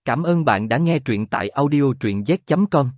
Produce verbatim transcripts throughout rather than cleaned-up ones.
Cảm ơn bạn đã nghe truyện tại audio truyện z chấm com.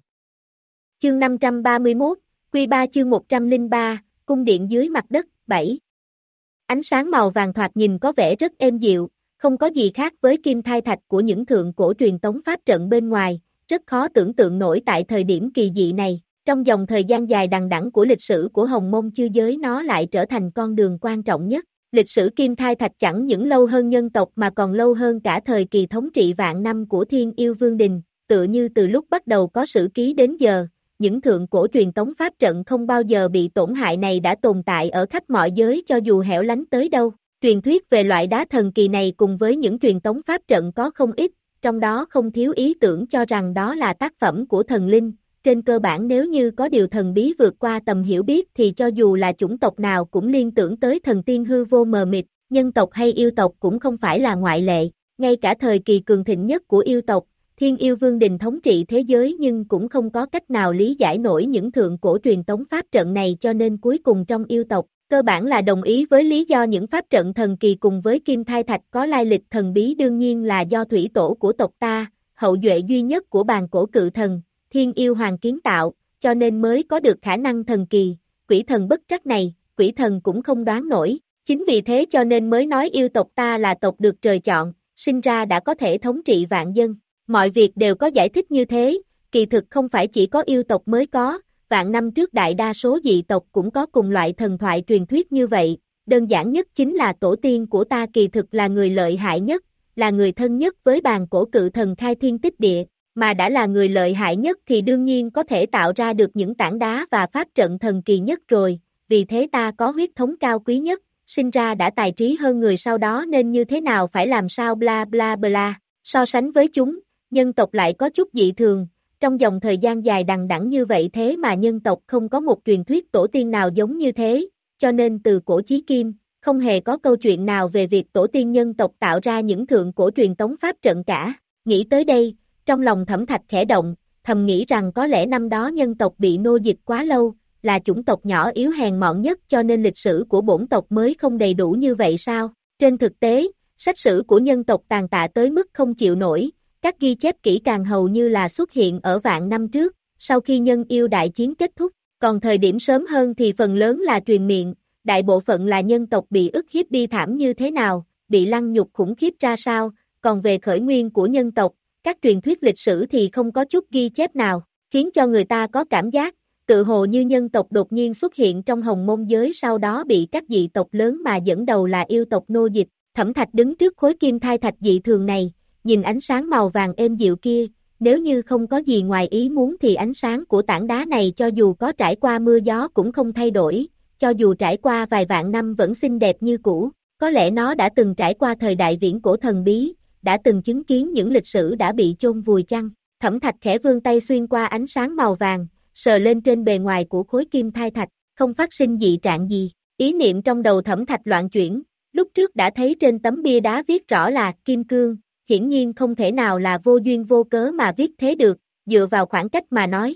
Chương năm trăm ba mươi mốt, Quy ba chương một trăm lẻ ba, cung điện dưới mặt đất, bảy. Ánh sáng màu vàng thoạt nhìn có vẻ rất êm dịu, không có gì khác với kim thai thạch của những thượng cổ truyền tống pháp trận bên ngoài, rất khó tưởng tượng nổi tại thời điểm kỳ dị này. Trong dòng thời gian dài đằng đẵng của lịch sử của Hồng Mông Chư Giới, nó lại trở thành con đường quan trọng nhất. Lịch sử kim thai thạch chẳng những lâu hơn nhân tộc mà còn lâu hơn cả thời kỳ thống trị vạn năm của Thiên Yêu Vương Đình, tựa như từ lúc bắt đầu có sử ký đến giờ, những thượng cổ truyền tống pháp trận không bao giờ bị tổn hại này đã tồn tại ở khắp mọi giới cho dù hẻo lánh tới đâu. Truyền thuyết về loại đá thần kỳ này cùng với những truyền tống pháp trận có không ít, trong đó không thiếu ý tưởng cho rằng đó là tác phẩm của thần linh. Trên cơ bản nếu như có điều thần bí vượt qua tầm hiểu biết thì cho dù là chủng tộc nào cũng liên tưởng tới thần tiên hư vô mờ mịt, nhân tộc hay yêu tộc cũng không phải là ngoại lệ. Ngay cả thời kỳ cường thịnh nhất của yêu tộc, Thiên Yêu Vương Đình thống trị thế giới nhưng cũng không có cách nào lý giải nổi những thượng cổ truyền tống pháp trận này, cho nên cuối cùng trong yêu tộc, cơ bản là đồng ý với lý do những pháp trận thần kỳ cùng với kim thai thạch có lai lịch thần bí đương nhiên là do thủy tổ của tộc ta, hậu duệ duy nhất của bàn cổ cự thần, Thiên Yêu Hoàng kiến tạo, cho nên mới có được khả năng thần kỳ, quỷ thần bất trắc này, quỷ thần cũng không đoán nổi. Chính vì thế cho nên mới nói yêu tộc ta là tộc được trời chọn, sinh ra đã có thể thống trị vạn dân. Mọi việc đều có giải thích như thế, kỳ thực không phải chỉ có yêu tộc mới có, vạn năm trước đại đa số dị tộc cũng có cùng loại thần thoại truyền thuyết như vậy. Đơn giản nhất chính là tổ tiên của ta kỳ thực là người lợi hại nhất, là người thân nhất với bàn cổ cự thần khai thiên tích địa, mà đã là người lợi hại nhất thì đương nhiên có thể tạo ra được những tảng đá và pháp trận thần kỳ nhất rồi, vì thế ta có huyết thống cao quý nhất, sinh ra đã tài trí hơn người sau đó nên như thế nào phải làm sao bla bla bla. So sánh với chúng, nhân tộc lại có chút dị thường, trong dòng thời gian dài đằng đẵng như vậy thế mà nhân tộc không có một truyền thuyết tổ tiên nào giống như thế, cho nên từ cổ chí kim, không hề có câu chuyện nào về việc tổ tiên nhân tộc tạo ra những thượng cổ truyền tống pháp trận cả. Nghĩ tới đây, trong lòng Thẩm Thạch khẽ động, thầm nghĩ rằng có lẽ năm đó nhân tộc bị nô dịch quá lâu, là chủng tộc nhỏ yếu hèn mọn nhất cho nên lịch sử của bổn tộc mới không đầy đủ như vậy sao? Trên thực tế, sách sử của nhân tộc tàn tạ tới mức không chịu nổi, các ghi chép kỹ càng hầu như là xuất hiện ở vạn năm trước, sau khi nhân yêu đại chiến kết thúc, còn thời điểm sớm hơn thì phần lớn là truyền miệng, đại bộ phận là nhân tộc bị ức hiếp bi thảm như thế nào, bị lăng nhục khủng khiếp ra sao, còn về khởi nguyên của nhân tộc, các truyền thuyết lịch sử thì không có chút ghi chép nào, khiến cho người ta có cảm giác, tự hồ như nhân tộc đột nhiên xuất hiện trong Hồng Mông giới sau đó bị các dị tộc lớn mà dẫn đầu là yêu tộc nô dịch. Thẩm Thạch đứng trước khối kim thai thạch dị thường này, nhìn ánh sáng màu vàng êm dịu kia, nếu như không có gì ngoài ý muốn thì ánh sáng của tảng đá này cho dù có trải qua mưa gió cũng không thay đổi, cho dù trải qua vài vạn năm vẫn xinh đẹp như cũ, có lẽ nó đã từng trải qua thời đại viễn cổ thần bí, đã từng chứng kiến những lịch sử đã bị chôn vùi chăng. Thẩm Thạch khẽ vươn tay xuyên qua ánh sáng màu vàng, sờ lên trên bề ngoài của khối kim thai thạch, không phát sinh dị trạng gì. Ý niệm trong đầu Thẩm Thạch loạn chuyển, lúc trước đã thấy trên tấm bia đá viết rõ là kim cương, hiển nhiên không thể nào là vô duyên vô cớ mà viết thế được, dựa vào khoảng cách mà nói.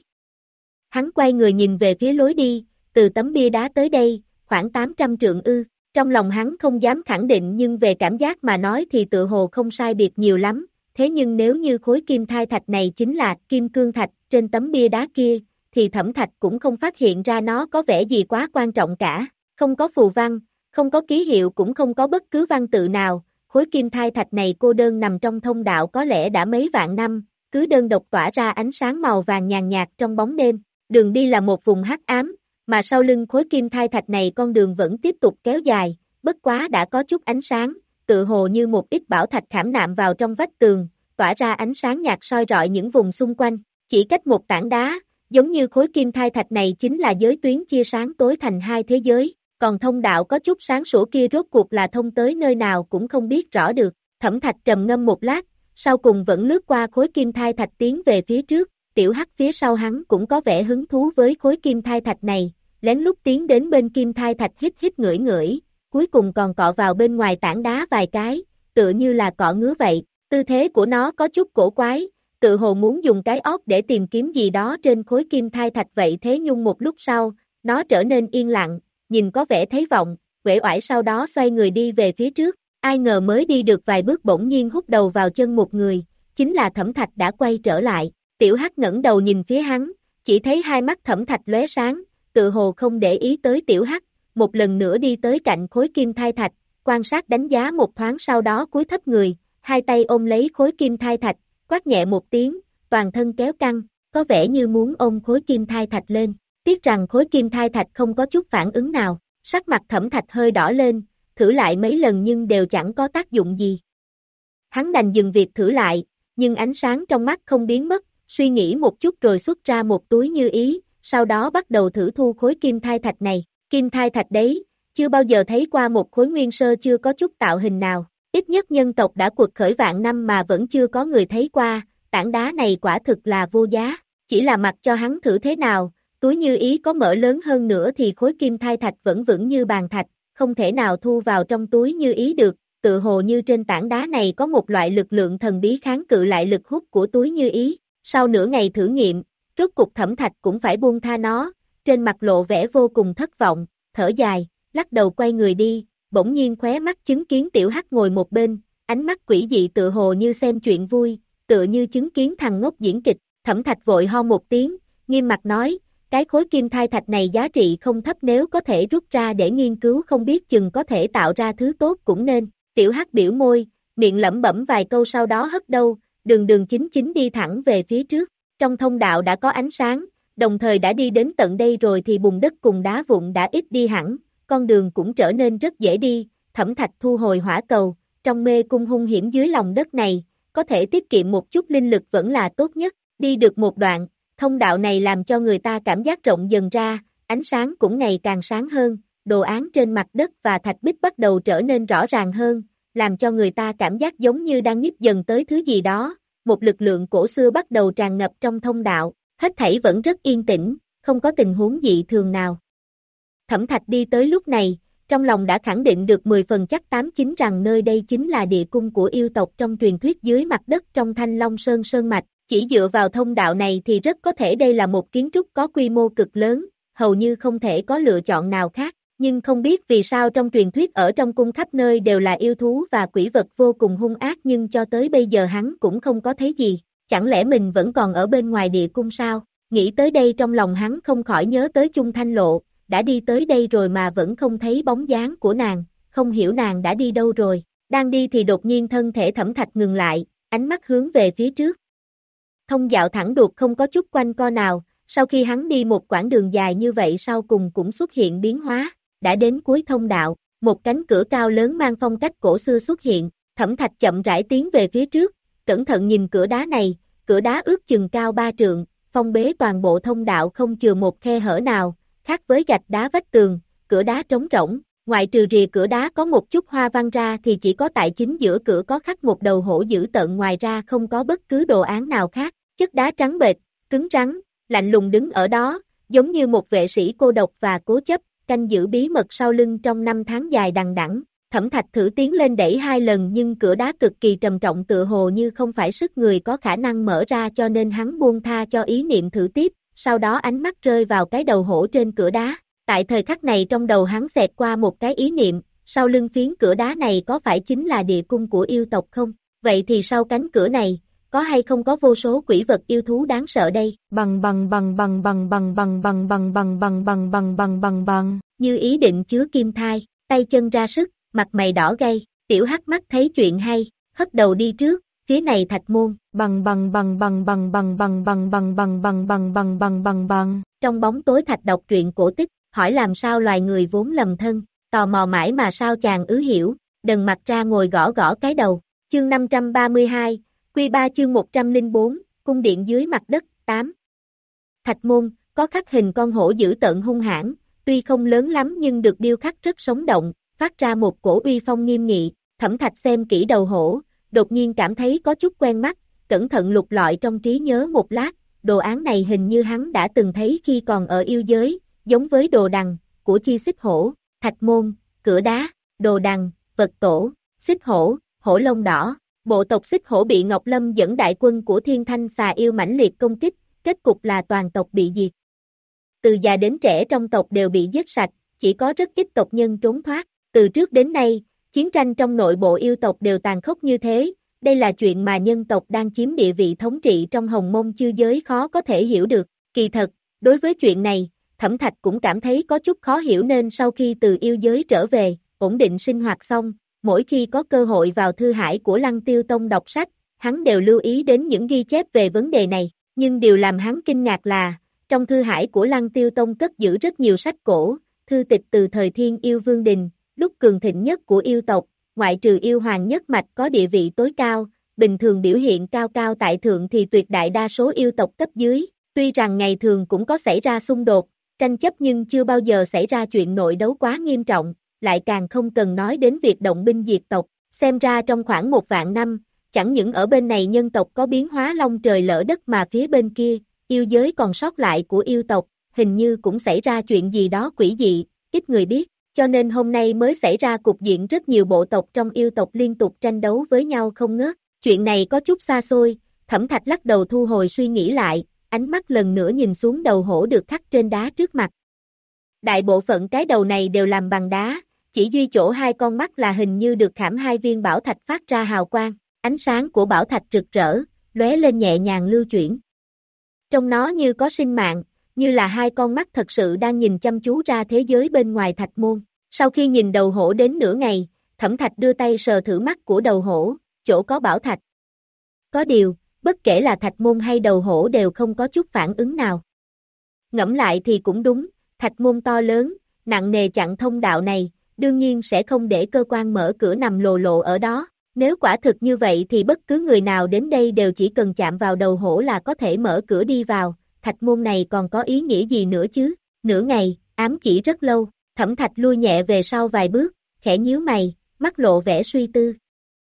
Hắn quay người nhìn về phía lối đi, từ tấm bia đá tới đây, khoảng tám trăm trượng ư. Trong lòng hắn không dám khẳng định nhưng về cảm giác mà nói thì tự hồ không sai biệt nhiều lắm, thế nhưng nếu như khối kim thai thạch này chính là kim cương thạch trên tấm bia đá kia, thì Thẩm Thạch cũng không phát hiện ra nó có vẻ gì quá quan trọng cả, không có phù văn, không có ký hiệu cũng không có bất cứ văn tự nào, khối kim thai thạch này cô đơn nằm trong thông đạo có lẽ đã mấy vạn năm, cứ đơn độc tỏa ra ánh sáng màu vàng nhàn nhạt trong bóng đêm, đường đi là một vùng hắc ám. Mà sau lưng khối kim thai thạch này con đường vẫn tiếp tục kéo dài, bất quá đã có chút ánh sáng, tự hồ như một ít bảo thạch khảm nạm vào trong vách tường, tỏa ra ánh sáng nhạt soi rọi những vùng xung quanh, chỉ cách một tảng đá, giống như khối kim thai thạch này chính là giới tuyến chia sáng tối thành hai thế giới, còn thông đạo có chút sáng sủa kia rốt cuộc là thông tới nơi nào cũng không biết rõ được. Thẩm Thạch trầm ngâm một lát, sau cùng vẫn lướt qua khối kim thai thạch tiến về phía trước. Tiểu Hắc phía sau hắn cũng có vẻ hứng thú với khối kim thai thạch này, lén lút tiến đến bên kim thai thạch hít hít ngửi ngửi, cuối cùng còn cọ vào bên ngoài tảng đá vài cái, tựa như là cọ ngứa vậy, tư thế của nó có chút cổ quái, tự hồ muốn dùng cái óc để tìm kiếm gì đó trên khối kim thai thạch vậy thế nhưng một lúc sau, nó trở nên yên lặng, nhìn có vẻ thấy vọng, uể oải sau đó xoay người đi về phía trước, ai ngờ mới đi được vài bước bỗng nhiên hút đầu vào chân một người, chính là Thẩm Thạch đã quay trở lại. Tiểu Hắc ngẩng đầu nhìn phía hắn, chỉ thấy hai mắt Thẩm Thạch lóe sáng, tự hồ không để ý tới Tiểu Hắc, một lần nữa đi tới cạnh khối kim thai thạch, quan sát đánh giá một thoáng sau đó cúi thấp người, hai tay ôm lấy khối kim thai thạch, quát nhẹ một tiếng, toàn thân kéo căng, có vẻ như muốn ôm khối kim thai thạch lên. Tiếc rằng khối kim thai thạch không có chút phản ứng nào, sắc mặt Thẩm Thạch hơi đỏ lên, thử lại mấy lần nhưng đều chẳng có tác dụng gì. Hắn đành dừng việc thử lại, nhưng ánh sáng trong mắt không biến mất, suy nghĩ một chút rồi xuất ra một túi như ý, sau đó bắt đầu thử thu khối kim thai thạch này. Kim thai thạch đấy, chưa bao giờ thấy qua một khối nguyên sơ chưa có chút tạo hình nào, ít nhất nhân tộc đã cuộc khởi vạn năm mà vẫn chưa có người thấy qua, tảng đá này quả thực là vô giá, chỉ là mặc cho hắn thử thế nào, túi như ý có mở lớn hơn nữa thì khối kim thai thạch vẫn vững như bàn thạch, không thể nào thu vào trong túi như ý được, tự hồ như trên tảng đá này có một loại lực lượng thần bí kháng cự lại lực hút của túi như ý. Sau nửa ngày thử nghiệm, rốt cục Thẩm Thạch cũng phải buông tha nó, trên mặt lộ vẻ vô cùng thất vọng, thở dài, lắc đầu quay người đi, bỗng nhiên khóe mắt chứng kiến Tiểu Hắc ngồi một bên, ánh mắt quỷ dị tự hồ như xem chuyện vui, tựa như chứng kiến thằng ngốc diễn kịch. Thẩm Thạch vội ho một tiếng, nghiêm mặt nói, cái khối kim thai thạch này giá trị không thấp, nếu có thể rút ra để nghiên cứu không biết chừng có thể tạo ra thứ tốt cũng nên. Tiểu Hắc biểu môi, miệng lẩm bẩm vài câu sau đó hất đầu, đường đường chính chính đi thẳng về phía trước. Trong thông đạo đã có ánh sáng, đồng thời đã đi đến tận đây rồi thì bùn đất cùng đá vụn đã ít đi hẳn, con đường cũng trở nên rất dễ đi. Thẩm Thạch thu hồi hỏa cầu, trong mê cung hung hiểm dưới lòng đất này, có thể tiết kiệm một chút linh lực vẫn là tốt nhất. Đi được một đoạn, thông đạo này làm cho người ta cảm giác rộng dần ra, ánh sáng cũng ngày càng sáng hơn, đồ án trên mặt đất và thạch bích bắt đầu trở nên rõ ràng hơn, làm cho người ta cảm giác giống như đang nhích dần tới thứ gì đó. Một lực lượng cổ xưa bắt đầu tràn ngập trong thông đạo, hết thảy vẫn rất yên tĩnh, không có tình huống dị thường nào. Thẩm Thạch đi tới lúc này, trong lòng đã khẳng định được mười phần chắc tám chín rằng nơi đây chính là địa cung của yêu tộc trong truyền thuyết dưới mặt đất trong Thanh Long Sơn Sơn Mạch. Chỉ dựa vào thông đạo này thì rất có thể đây là một kiến trúc có quy mô cực lớn, hầu như không thể có lựa chọn nào khác, nhưng không biết vì sao trong truyền thuyết ở trong cung khắp nơi đều là yêu thú và quỷ vật vô cùng hung ác, nhưng cho tới bây giờ hắn cũng không có thấy gì, chẳng lẽ mình vẫn còn ở bên ngoài địa cung sao? Nghĩ tới đây trong lòng hắn không khỏi nhớ tới Chung Thanh Lộ, đã đi tới đây rồi mà vẫn không thấy bóng dáng của nàng, không hiểu nàng đã đi đâu rồi. Đang đi thì đột nhiên thân thể Thẩm Thạch ngừng lại, ánh mắt hướng về phía trước. Thông dạo thẳng đuột không có chút quanh co nào, sau khi hắn đi một quãng đường dài như vậy sau cùng cũng xuất hiện biến hóa, đã đến cuối thông đạo, một cánh cửa cao lớn mang phong cách cổ xưa xuất hiện, Thẩm Thạch chậm rãi tiến về phía trước, cẩn thận nhìn cửa đá này, cửa đá ước chừng cao ba trượng, phong bế toàn bộ thông đạo không chừa một khe hở nào, khác với gạch đá vách tường, cửa đá trống rỗng, ngoại trừ rìa cửa đá có một chút hoa văn ra thì chỉ có tại chính giữa cửa có khắc một đầu hổ dữ tợn, ngoài ra không có bất cứ đồ án nào khác. Chất đá trắng bệch, cứng rắn, lạnh lùng đứng ở đó, giống như một vệ sĩ cô độc và cố chấp, canh giữ bí mật sau lưng trong năm tháng dài đằng đẵng. Thẩm Thạch thử tiến lên đẩy hai lần nhưng cửa đá cực kỳ trầm trọng tựa hồ như không phải sức người có khả năng mở ra, cho nên hắn buông tha cho ý niệm thử tiếp, sau đó ánh mắt rơi vào cái đầu hổ trên cửa đá. Tại thời khắc này trong đầu hắn xẹt qua một cái ý niệm, sau lưng phiến cửa đá này có phải chính là địa cung của yêu tộc không? Vậy thì sau cánh cửa này, có hay không có vô số quỷ vật yêu thú đáng sợ đây? Bằng bằng bằng bằng bằng bằng bằng bằng bằng bằng bằng bằng bằng bằng bằng bằng, như ý định chứa kim thai, tay chân ra sức, mặt mày đỏ gay, Tiểu Hắc mắt thấy chuyện hay, hất đầu đi trước, phía này thạch môn, bằng bằng bằng bằng bằng bằng bằng bằng bằng bằng bằng bằng bằng bằng bằng bằng, trong bóng tối thạch đọc truyện cổ tích, hỏi làm sao loài người vốn lầm thân, tò mò mãi mà sao chàng ứ hiểu, đần mặt ra ngồi gõ gõ cái đầu, chương năm trăm ba mươi hai, Quy ba chương một trăm lẻ bốn, cung điện dưới mặt đất, tám. Thạch môn, có khắc hình con hổ dữ tợn hung hãn, tuy không lớn lắm nhưng được điêu khắc rất sống động, phát ra một cổ uy phong nghiêm nghị. Thẩm Thạch xem kỹ đầu hổ, đột nhiên cảm thấy có chút quen mắt, cẩn thận lục lọi trong trí nhớ một lát, đồ án này hình như hắn đã từng thấy khi còn ở yêu giới, giống với đồ đằng của chi xích hổ. Thạch môn, cửa đá, đồ đằng, vật tổ, xích hổ, hổ lông đỏ. Bộ tộc xích hổ bị Ngọc Lâm dẫn đại quân của Thiên Thanh xà yêu mãnh liệt công kích, kết cục là toàn tộc bị diệt. Từ già đến trẻ trong tộc đều bị giết sạch, chỉ có rất ít tộc nhân trốn thoát. Từ trước đến nay, chiến tranh trong nội bộ yêu tộc đều tàn khốc như thế, Đây là chuyện mà nhân tộc đang chiếm địa vị thống trị trong hồng mông chư giới khó có thể hiểu được. Kỳ thật, đối với chuyện này, Thẩm Thạch cũng cảm thấy có chút khó hiểu nên sau khi từ yêu giới trở về, ổn định sinh hoạt xong, mỗi khi có cơ hội vào thư hải của Lăng Tiêu Tông đọc sách, hắn đều lưu ý đến những ghi chép về vấn đề này. Nhưng điều làm hắn kinh ngạc là, trong thư hải của Lăng Tiêu Tông cất giữ rất nhiều sách cổ, thư tịch từ thời Thiên Yêu Vương Đình, lúc cường thịnh nhất của yêu tộc, ngoại trừ yêu hoàng nhất mạch có địa vị tối cao, bình thường biểu hiện cao cao tại thượng thì tuyệt đại đa số yêu tộc cấp dưới, tuy rằng ngày thường cũng có xảy ra xung đột, tranh chấp nhưng chưa bao giờ xảy ra chuyện nội đấu quá nghiêm trọng, lại càng không cần nói đến việc động binh diệt tộc, xem ra trong khoảng một vạn năm, chẳng những ở bên này nhân tộc có biến hóa long trời lỡ đất mà phía bên kia, yêu giới còn sót lại của yêu tộc, hình như cũng xảy ra chuyện gì đó quỷ dị, ít người biết, cho nên hôm nay mới xảy ra cục diện rất nhiều bộ tộc trong yêu tộc liên tục tranh đấu với nhau không ngớt. Chuyện này có chút xa xôi, Thẩm Thạch lắc đầu thu hồi suy nghĩ lại, ánh mắt lần nữa nhìn xuống đầu hổ được khắc trên đá trước mặt. Đại bộ phận cái đầu này đều làm bằng đá, chỉ duy chỗ hai con mắt là hình như được khảm hai viên bảo thạch phát ra hào quang, ánh sáng của bảo thạch rực rỡ, lóe lên nhẹ nhàng lưu chuyển. Trong nó như có sinh mạng, như là hai con mắt thật sự đang nhìn chăm chú ra thế giới bên ngoài thạch môn. Sau khi nhìn đầu hổ đến nửa ngày, Thẩm Thạch đưa tay sờ thử mắt của đầu hổ, chỗ có bảo thạch. Có điều, bất kể là thạch môn hay đầu hổ đều không có chút phản ứng nào. Ngẫm lại thì cũng đúng, thạch môn to lớn, nặng nề chặn thông đạo này, đương nhiên sẽ không để cơ quan mở cửa nằm lồ lộ ở đó. Nếu quả thực như vậy thì bất cứ người nào đến đây đều chỉ cần chạm vào đầu hổ là có thể mở cửa đi vào, thạch môn này còn có ý nghĩa gì nữa chứ? Nửa ngày, ám chỉ rất lâu, Thẩm Thạch lui nhẹ về sau vài bước, khẽ nhíu mày, mắt lộ vẻ suy tư.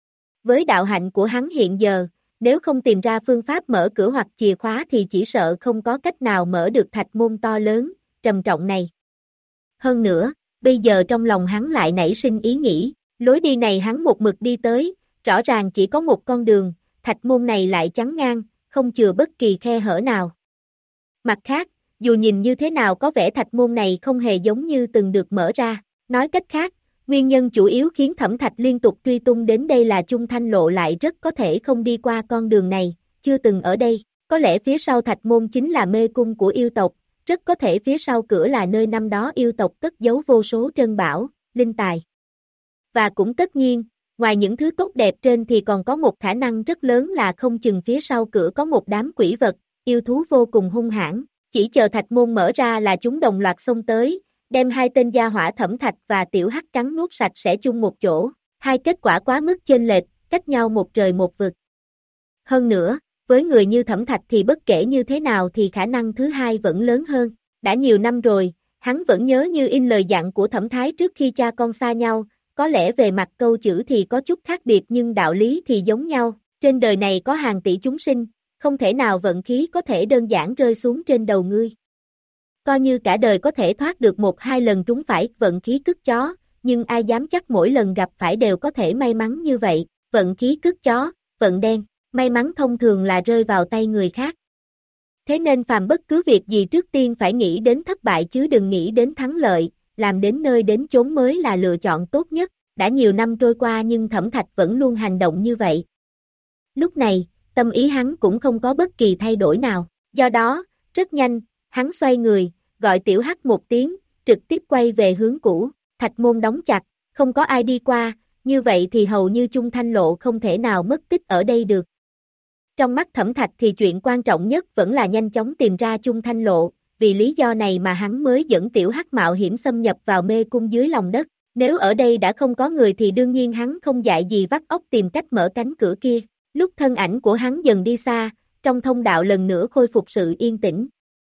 Với đạo hạnh của hắn hiện giờ, nếu không tìm ra phương pháp mở cửa hoặc chìa khóa thì chỉ sợ không có cách nào mở được thạch môn to lớn, trầm trọng này. Hơn nữa, bây giờ trong lòng hắn lại nảy sinh ý nghĩ, lối đi này hắn một mực đi tới, rõ ràng chỉ có một con đường, thạch môn này lại chắn ngang, không chừa bất kỳ khe hở nào. Mặt khác, dù nhìn như thế nào có vẻ thạch môn này không hề giống như từng được mở ra, nói cách khác, nguyên nhân chủ yếu khiến Thẩm Thạch liên tục truy tung đến đây là Trung Thanh Lộ lại rất có thể không đi qua con đường này, chưa từng ở đây, có lẽ phía sau thạch môn chính là mê cung của yêu tộc, rất có thể phía sau cửa là nơi năm đó yêu tộc cất giấu vô số trân bảo, linh tài. Và cũng tất nhiên, ngoài những thứ tốt đẹp trên thì còn có một khả năng rất lớn là không chừng phía sau cửa có một đám quỷ vật, yêu thú vô cùng hung hãn, chỉ chờ thạch môn mở ra là chúng đồng loạt xông tới, đem hai tên gia hỏa Thẩm Thạch và Tiểu Hắc cắn nuốt sạch sẽ chung một chỗ, hai kết quả quá mức chênh lệch, cách nhau một trời một vực. Hơn nữa, với người như Thẩm Thạch thì bất kể như thế nào thì khả năng thứ hai vẫn lớn hơn, đã nhiều năm rồi, hắn vẫn nhớ như in lời dặn của Thẩm Thái trước khi cha con xa nhau, có lẽ về mặt câu chữ thì có chút khác biệt nhưng đạo lý thì giống nhau, trên đời này có hàng tỷ chúng sinh, không thể nào vận khí có thể đơn giản rơi xuống trên đầu ngươi. Coi như cả đời có thể thoát được một hai lần trúng phải vận khí cứt chó, nhưng ai dám chắc mỗi lần gặp phải đều có thể may mắn như vậy, vận khí cứt chó, vận đen, may mắn thông thường là rơi vào tay người khác. Thế nên phàm bất cứ việc gì trước tiên phải nghĩ đến thất bại chứ đừng nghĩ đến thắng lợi, làm đến nơi đến chốn mới là lựa chọn tốt nhất, đã nhiều năm trôi qua nhưng Thẩm Thạch vẫn luôn hành động như vậy. Lúc này, tâm ý hắn cũng không có bất kỳ thay đổi nào, do đó, rất nhanh, hắn xoay người, gọi Tiểu Hắc một tiếng, trực tiếp quay về hướng cũ, thạch môn đóng chặt, không có ai đi qua, như vậy thì hầu như Trung Thanh Lộ không thể nào mất tích ở đây được. Trong mắt Thẩm Thạch thì chuyện quan trọng nhất vẫn là nhanh chóng tìm ra Trung Thanh Lộ, vì lý do này mà hắn mới dẫn Tiểu Hắc mạo hiểm xâm nhập vào mê cung dưới lòng đất, nếu ở đây đã không có người thì đương nhiên hắn không dại gì vắt óc tìm cách mở cánh cửa kia, lúc thân ảnh của hắn dần đi xa, trong thông đạo lần nữa khôi phục sự yên tĩnh.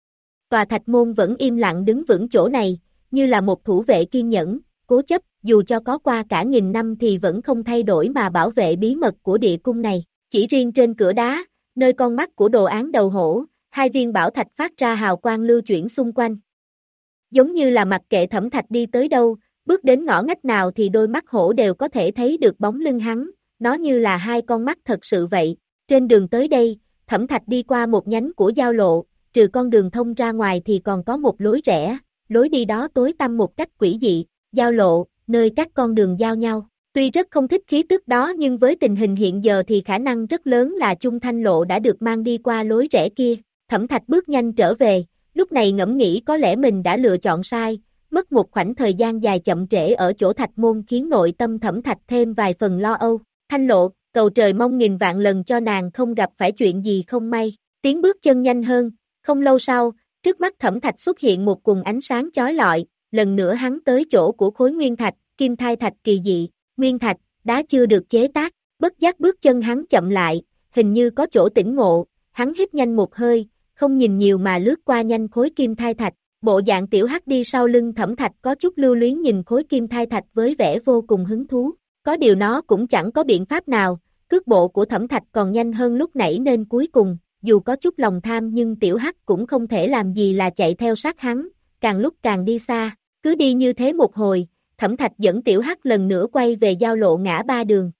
Tòa thạch môn vẫn im lặng đứng vững chỗ này, như là một thủ vệ kiên nhẫn, cố chấp, dù cho có qua cả nghìn năm thì vẫn không thay đổi mà bảo vệ bí mật của địa cung này. Chỉ riêng trên cửa đá, nơi con mắt của đồ án đầu hổ, hai viên bảo thạch phát ra hào quang lưu chuyển xung quanh. Giống như là mặc kệ Thẩm Thạch đi tới đâu, bước đến ngõ ngách nào thì đôi mắt hổ đều có thể thấy được bóng lưng hắn, nó như là hai con mắt thật sự vậy. Trên đường tới đây, Thẩm Thạch đi qua một nhánh của giao lộ, trừ con đường thông ra ngoài thì còn có một lối rẽ, lối đi đó tối tăm một cách quỷ dị, giao lộ, nơi các con đường giao nhau, Tuy rất không thích khí tức đó nhưng với tình hình hiện giờ thì khả năng rất lớn là Chung Thanh Lộ đã được mang đi qua lối rẽ kia. Thẩm Thạch bước nhanh trở về, lúc này ngẫm nghĩ có lẽ mình đã lựa chọn sai, mất một khoảnh thời gian dài chậm trễ ở chỗ Thạch Môn khiến nội tâm Thẩm Thạch thêm vài phần lo âu. Thanh Lộ, cầu trời mong nghìn vạn lần cho nàng không gặp phải chuyện gì không may. Tiếng bước chân nhanh hơn, không lâu sau, trước mắt Thẩm Thạch xuất hiện một quầng ánh sáng chói lọi, lần nữa hắn tới chỗ của khối nguyên thạch, kim thai thạch kỳ dị, nguyên thạch, đá chưa được chế tác, bất giác bước chân hắn chậm lại, hình như có chỗ tỉnh ngộ, hắn hít nhanh một hơi, không nhìn nhiều mà lướt qua nhanh khối kim thai thạch, bộ dạng tiểu hắc đi sau lưng Thẩm Thạch có chút lưu luyến nhìn khối kim thai thạch với vẻ vô cùng hứng thú, có điều nó cũng chẳng có biện pháp nào, cước bộ của Thẩm Thạch còn nhanh hơn lúc nãy nên cuối cùng, dù có chút lòng tham nhưng tiểu hắc cũng không thể làm gì là chạy theo sát hắn, càng lúc càng đi xa, cứ đi như thế một hồi, Thẩm Thạch dẫn tiểu hắc lần nữa quay về giao lộ ngã ba đường.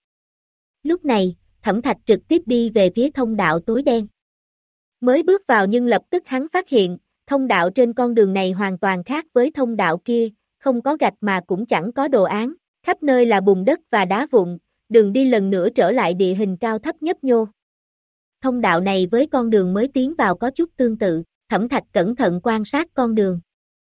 Lúc này, Thẩm Thạch trực tiếp đi về phía thông đạo tối đen. Mới bước vào nhưng lập tức hắn phát hiện, thông đạo trên con đường này hoàn toàn khác với thông đạo kia, không có gạch mà cũng chẳng có đồ án, khắp nơi là bùn đất và đá vụn, đường đi lần nữa trở lại địa hình cao thấp nhấp nhô. Thông đạo này với con đường mới tiến vào có chút tương tự, Thẩm Thạch cẩn thận quan sát con đường.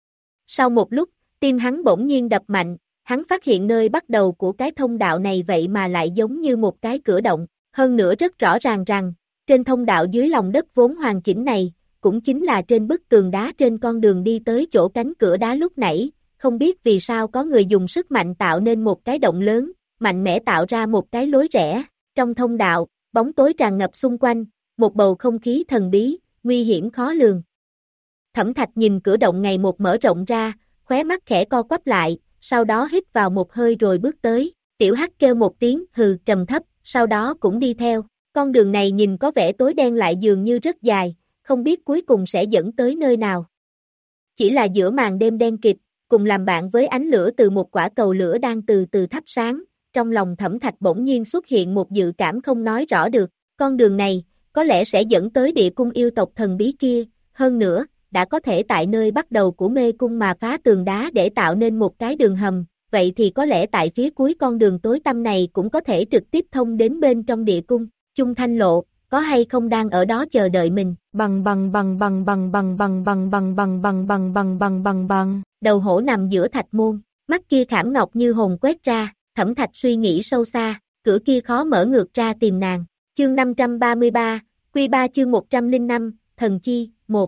Sau một lúc, tim hắn bỗng nhiên đập mạnh, hắn phát hiện nơi bắt đầu của cái thông đạo này vậy mà lại giống như một cái cửa động, hơn nữa rất rõ ràng rằng, trên thông đạo dưới lòng đất vốn hoàn chỉnh này, cũng chính là trên bức tường đá trên con đường đi tới chỗ cánh cửa đá lúc nãy, không biết vì sao có người dùng sức mạnh tạo nên một cái động lớn, mạnh mẽ tạo ra một cái lối rẽ, trong thông đạo, bóng tối tràn ngập xung quanh, một bầu không khí thần bí, nguy hiểm khó lường. Thẩm Thạch nhìn cửa động ngày một mở rộng ra, khóe mắt khẽ co quắp lại, sau đó hít vào một hơi rồi bước tới, tiểu hắc kêu một tiếng hừ trầm thấp, sau đó cũng đi theo, con đường này nhìn có vẻ tối đen lại dường như rất dài, không biết cuối cùng sẽ dẫn tới nơi nào. Chỉ là giữa màn đêm đen kịt, cùng làm bạn với ánh lửa từ một quả cầu lửa đang từ từ thắp sáng, trong lòng Thẩm Thạch bỗng nhiên xuất hiện một dự cảm không nói rõ được, con đường này, có lẽ sẽ dẫn tới địa cung yêu tộc thần bí kia, hơn nữa, đã có thể tại nơi bắt đầu của mê cung mà phá tường đá để tạo nên một cái đường hầm, vậy thì có lẽ tại phía cuối con đường tối tăm này cũng có thể trực tiếp thông đến bên trong địa cung, Chung Thanh Lộ, có hay không đang ở đó chờ đợi mình, bằng bằng bằng bằng bằng bằng bằng bằng bằng bằng bằng bằng bằng bằng bằng bằng, đầu hổ nằm giữa thạch môn, mắt kia khảm ngọc như hồn quét ra, Thẩm Thạch suy nghĩ sâu xa, cửa kia khó mở ngược ra tìm nàng, chương năm trăm ba mươi ba, Quy ba chương một trăm lẻ năm, Thần Chi, một.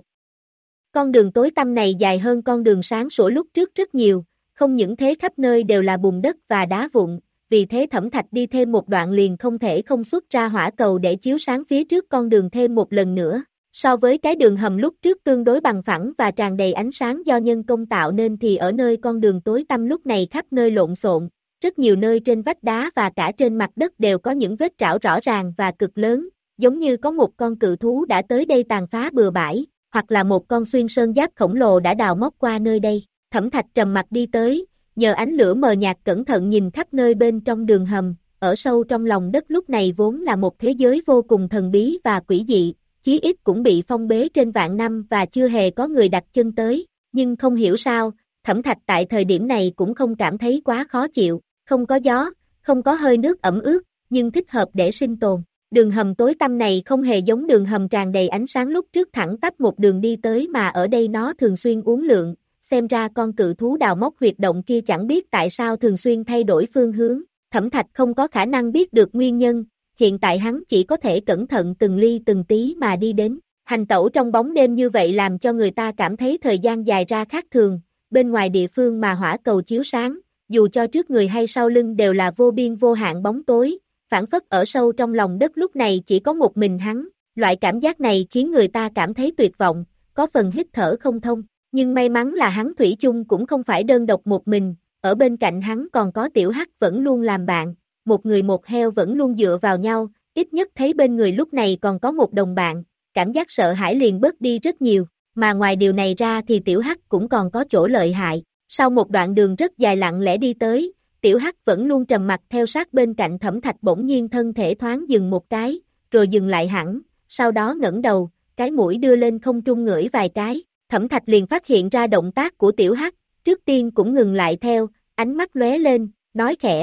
Con đường tối tăm này dài hơn con đường sáng sủa lúc trước rất nhiều, không những thế khắp nơi đều là bùn đất và đá vụn, vì thế Thẩm Thạch đi thêm một đoạn liền không thể không xuất ra hỏa cầu để chiếu sáng phía trước con đường thêm một lần nữa. So với cái đường hầm lúc trước tương đối bằng phẳng và tràn đầy ánh sáng do nhân công tạo nên thì ở nơi con đường tối tăm lúc này khắp nơi lộn xộn, rất nhiều nơi trên vách đá và cả trên mặt đất đều có những vết trảo rõ ràng và cực lớn, giống như có một con cự thú đã tới đây tàn phá bừa bãi, hoặc là một con xuyên sơn giáp khổng lồ đã đào móc qua nơi đây. Thẩm Thạch trầm mặt đi tới, nhờ ánh lửa mờ nhạt cẩn thận nhìn khắp nơi bên trong đường hầm, ở sâu trong lòng đất lúc này vốn là một thế giới vô cùng thần bí và quỷ dị, chí ít cũng bị phong bế trên vạn năm và chưa hề có người đặt chân tới, nhưng không hiểu sao, Thẩm Thạch tại thời điểm này cũng không cảm thấy quá khó chịu, không có gió, không có hơi nước ẩm ướt, nhưng thích hợp để sinh tồn. Đường hầm tối tăm này không hề giống đường hầm tràn đầy ánh sáng lúc trước thẳng tắp một đường đi tới mà ở đây nó thường xuyên uốn lượn, xem ra con cự thú đào móc huyệt động kia chẳng biết tại sao thường xuyên thay đổi phương hướng, Thẩm Thạch không có khả năng biết được nguyên nhân, hiện tại hắn chỉ có thể cẩn thận từng ly từng tí mà đi đến, hành tẩu trong bóng đêm như vậy làm cho người ta cảm thấy thời gian dài ra khác thường, bên ngoài địa phương mà hỏa cầu chiếu sáng, dù cho trước người hay sau lưng đều là vô biên vô hạn bóng tối, phản phất ở sâu trong lòng đất lúc này chỉ có một mình hắn, loại cảm giác này khiến người ta cảm thấy tuyệt vọng, có phần hít thở không thông, nhưng may mắn là hắn thủy chung cũng không phải đơn độc một mình, ở bên cạnh hắn còn có tiểu hắc vẫn luôn làm bạn, một người một heo vẫn luôn dựa vào nhau, ít nhất thấy bên người lúc này còn có một đồng bạn, cảm giác sợ hãi liền bớt đi rất nhiều, mà ngoài điều này ra thì tiểu hắc cũng còn có chỗ lợi hại, sau một đoạn đường rất dài lặng lẽ đi tới, tiểu hắc vẫn luôn trầm mặc theo sát bên cạnh Thẩm Thạch bỗng nhiên thân thể thoáng dừng một cái, rồi dừng lại hẳn, sau đó ngẩng đầu, cái mũi đưa lên không trung ngửi vài cái, Thẩm Thạch liền phát hiện ra động tác của tiểu hắc, trước tiên cũng ngừng lại theo, ánh mắt lóe lên, nói khẽ,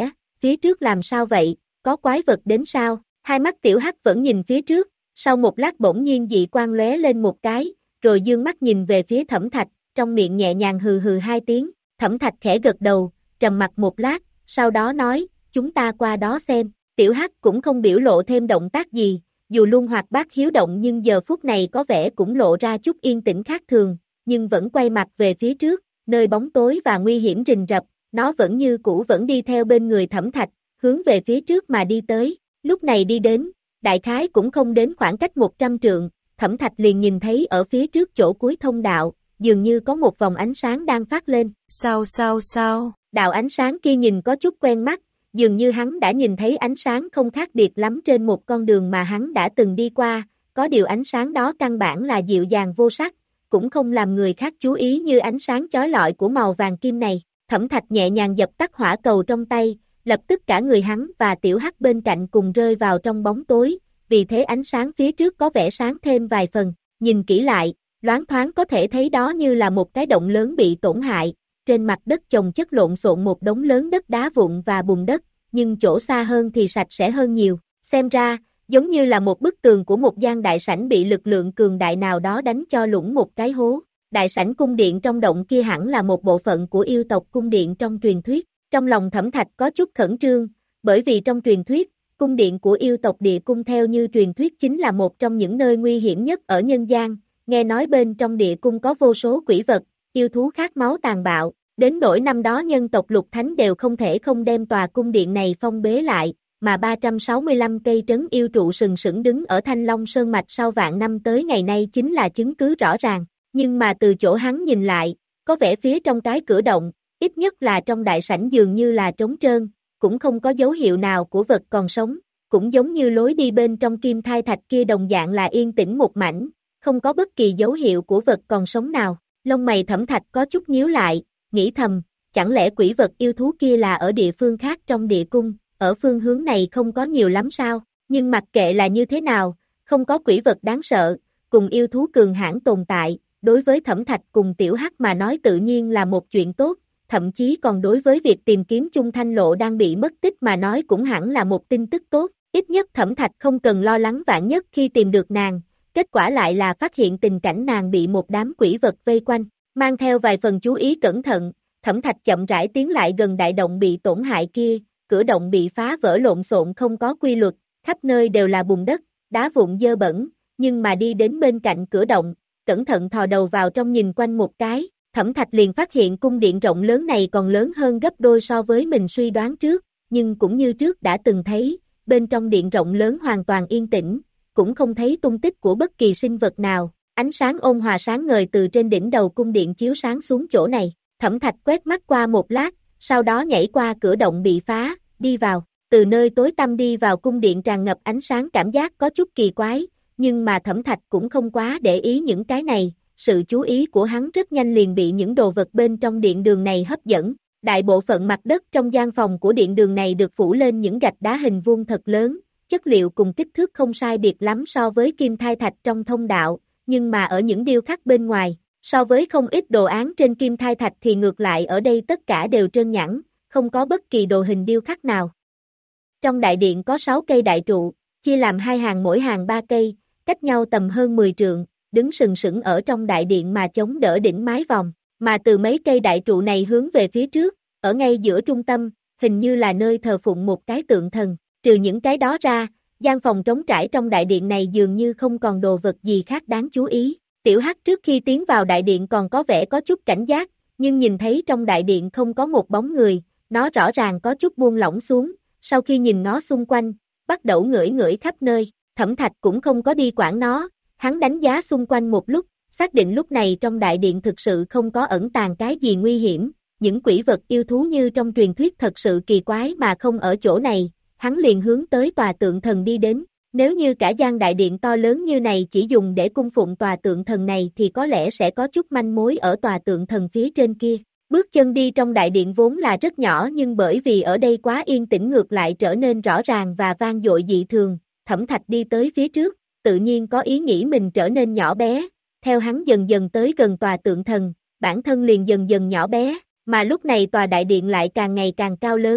phía trước làm sao vậy, có quái vật đến sao, hai mắt tiểu hắc vẫn nhìn phía trước, sau một lát bỗng nhiên dị quang lóe lên một cái, rồi dương mắt nhìn về phía Thẩm Thạch, trong miệng nhẹ nhàng hừ hừ hai tiếng, Thẩm Thạch khẽ gật đầu, trầm mặt một lát, sau đó nói, chúng ta qua đó xem, tiểu hắc cũng không biểu lộ thêm động tác gì, dù luôn hoạt bát hiếu động nhưng giờ phút này có vẻ cũng lộ ra chút yên tĩnh khác thường, nhưng vẫn quay mặt về phía trước, nơi bóng tối và nguy hiểm rình rập, nó vẫn như cũ vẫn đi theo bên người Thẩm Thạch, hướng về phía trước mà đi tới, lúc này đi đến, đại khái cũng không đến khoảng cách một trăm trượng, Thẩm Thạch liền nhìn thấy ở phía trước chỗ cuối thông đạo, dường như có một vòng ánh sáng đang phát lên, sao sao sao, đạo ánh sáng kia nhìn có chút quen mắt, dường như hắn đã nhìn thấy ánh sáng không khác biệt lắm trên một con đường mà hắn đã từng đi qua, có điều ánh sáng đó căn bản là dịu dàng vô sắc, cũng không làm người khác chú ý như ánh sáng chói lọi của màu vàng kim này. Thẩm Thạch nhẹ nhàng dập tắt hỏa cầu trong tay, lập tức cả người hắn và tiểu hắc bên cạnh cùng rơi vào trong bóng tối, vì thế ánh sáng phía trước có vẻ sáng thêm vài phần, nhìn kỹ lại, loáng thoáng có thể thấy đó như là một cái động lớn bị tổn hại, trên mặt đất chồng chất lộn xộn một đống lớn đất đá vụn và bùn đất, nhưng chỗ xa hơn thì sạch sẽ hơn nhiều, xem ra, giống như là một bức tường của một gian đại sảnh bị lực lượng cường đại nào đó đánh cho lũng một cái hố. Đại sảnh cung điện trong động kia hẳn là một bộ phận của yêu tộc cung điện trong truyền thuyết, trong lòng Thẩm Thạch có chút khẩn trương, bởi vì trong truyền thuyết, cung điện của yêu tộc địa cung theo như truyền thuyết chính là một trong những nơi nguy hiểm nhất ở nhân gian, nghe nói bên trong địa cung có vô số quỷ vật, yêu thú khát máu tàn bạo, đến nỗi năm đó nhân tộc Lục Thánh đều không thể không đem tòa cung điện này phong bế lại, mà ba trăm sáu mươi lăm cây trấn yêu trụ sừng sững đứng ở Thanh Long Sơn Mạch sau vạn năm tới ngày nay chính là chứng cứ rõ ràng. Nhưng mà từ chỗ hắn nhìn lại, có vẻ phía trong cái cửa động, ít nhất là trong đại sảnh dường như là trống trơn, cũng không có dấu hiệu nào của vật còn sống, cũng giống như lối đi bên trong kim thai thạch kia đồng dạng là yên tĩnh một mảnh, không có bất kỳ dấu hiệu của vật còn sống nào. Lông mày Thẩm Thạch có chút nhíu lại, nghĩ thầm, chẳng lẽ quỷ vật yêu thú kia là ở địa phương khác trong địa cung, ở phương hướng này không có nhiều lắm sao, nhưng mặc kệ là như thế nào, không có quỷ vật đáng sợ, cùng yêu thú cường hãn tồn tại. Đối với Thẩm Thạch cùng Tiểu Hắc mà nói tự nhiên là một chuyện tốt, thậm chí còn đối với việc tìm kiếm Chung Thanh Lộ đang bị mất tích mà nói cũng hẳn là một tin tức tốt, ít nhất Thẩm Thạch không cần lo lắng vạn nhất khi tìm được nàng, kết quả lại là phát hiện tình cảnh nàng bị một đám quỷ vật vây quanh, mang theo vài phần chú ý cẩn thận, Thẩm Thạch chậm rãi tiến lại gần đại động bị tổn hại kia, cửa động bị phá vỡ lộn xộn không có quy luật, khắp nơi đều là bùn đất, đá vụn dơ bẩn, nhưng mà đi đến bên cạnh cửa động, cẩn thận thò đầu vào trong nhìn quanh một cái, Thẩm Thạch liền phát hiện cung điện rộng lớn này còn lớn hơn gấp đôi so với mình suy đoán trước, nhưng cũng như trước đã từng thấy, bên trong điện rộng lớn hoàn toàn yên tĩnh, cũng không thấy tung tích của bất kỳ sinh vật nào, ánh sáng ôn hòa sáng ngời từ trên đỉnh đầu cung điện chiếu sáng xuống chỗ này, Thẩm Thạch quét mắt qua một lát, sau đó nhảy qua cửa động bị phá, đi vào, từ nơi tối tăm đi vào cung điện tràn ngập ánh sáng cảm giác có chút kỳ quái. Nhưng mà Thẩm Thạch cũng không quá để ý những cái này, sự chú ý của hắn rất nhanh liền bị những đồ vật bên trong điện đường này hấp dẫn. Đại bộ phận mặt đất trong gian phòng của điện đường này được phủ lên những gạch đá hình vuông thật lớn, chất liệu cùng kích thước không sai biệt lắm so với kim thai thạch trong thông đạo, nhưng mà ở những điêu khắc bên ngoài, so với không ít đồ án trên kim thai thạch thì ngược lại ở đây tất cả đều trơn nhẵn, không có bất kỳ đồ hình điêu khắc nào. Trong đại điện có sáu cây đại trụ, chia làm hai hàng mỗi hàng ba cây, cách nhau tầm hơn mười trượng, đứng sừng sững ở trong đại điện mà chống đỡ đỉnh mái vòng, mà từ mấy cây đại trụ này hướng về phía trước, ở ngay giữa trung tâm, hình như là nơi thờ phụng một cái tượng thần, trừ những cái đó ra, gian phòng trống trải trong đại điện này dường như không còn đồ vật gì khác đáng chú ý. Tiểu Hắc trước khi tiến vào đại điện còn có vẻ có chút cảnh giác, nhưng nhìn thấy trong đại điện không có một bóng người, nó rõ ràng có chút buông lỏng xuống, sau khi nhìn nó xung quanh, bắt đầu ngửi ngửi khắp nơi. Thẩm Thạch cũng không có đi quản nó, hắn đánh giá xung quanh một lúc, xác định lúc này trong đại điện thực sự không có ẩn tàng cái gì nguy hiểm, những quỷ vật yêu thú như trong truyền thuyết thật sự kỳ quái mà không ở chỗ này, hắn liền hướng tới tòa tượng thần đi đến, nếu như cả gian đại điện to lớn như này chỉ dùng để cung phụng tòa tượng thần này thì có lẽ sẽ có chút manh mối ở tòa tượng thần phía trên kia. Bước chân đi trong đại điện vốn là rất nhỏ nhưng bởi vì ở đây quá yên tĩnh ngược lại trở nên rõ ràng và vang dội dị thường. Thẩm Thạch đi tới phía trước, tự nhiên có ý nghĩ mình trở nên nhỏ bé, theo hắn dần dần tới gần tòa tượng thần, bản thân liền dần dần nhỏ bé, mà lúc này tòa đại điện lại càng ngày càng cao lớn,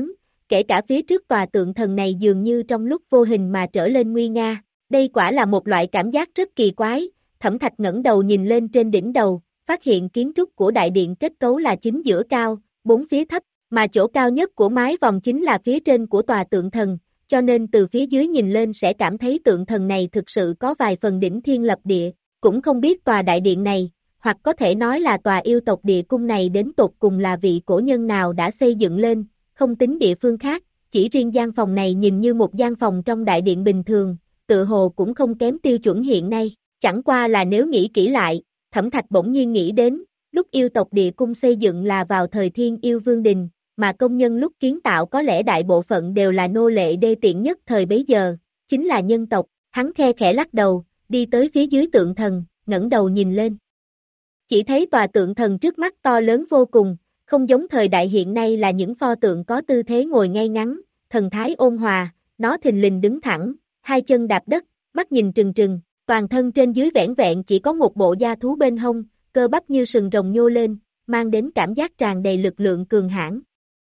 kể cả phía trước tòa tượng thần này dường như trong lúc vô hình mà trở lên nguy nga. Đây quả là một loại cảm giác rất kỳ quái. Thẩm Thạch ngẩng đầu nhìn lên trên đỉnh đầu, phát hiện kiến trúc của đại điện kết cấu là chính giữa cao, bốn phía thấp, mà chỗ cao nhất của mái vòng chính là phía trên của tòa tượng thần, cho nên từ phía dưới nhìn lên sẽ cảm thấy tượng thần này thực sự có vài phần đỉnh thiên lập địa. Cũng không biết tòa đại điện này, hoặc có thể nói là tòa yêu tộc địa cung này đến tột cùng là vị cổ nhân nào đã xây dựng lên, không tính địa phương khác, chỉ riêng gian phòng này nhìn như một gian phòng trong đại điện bình thường, tự hồ cũng không kém tiêu chuẩn hiện nay. Chẳng qua là nếu nghĩ kỹ lại, Thẩm Thạch bỗng nhiên nghĩ đến, lúc yêu tộc địa cung xây dựng là vào thời Thiên Yêu Vương Đình, mà công nhân lúc kiến tạo có lẽ đại bộ phận đều là nô lệ đê tiện nhất thời bấy giờ, chính là nhân tộc. Hắn khe khẽ lắc đầu, đi tới phía dưới tượng thần, ngẩng đầu nhìn lên. Chỉ thấy tòa tượng thần trước mắt to lớn vô cùng, không giống thời đại hiện nay là những pho tượng có tư thế ngồi ngay ngắn, thần thái ôn hòa, nó thình lình đứng thẳng, hai chân đạp đất, mắt nhìn trừng trừng, toàn thân trên dưới vẻn vẹn chỉ có một bộ da thú bên hông, cơ bắp như sừng rồng nhô lên, mang đến cảm giác tràn đầy lực lượng cường hãn.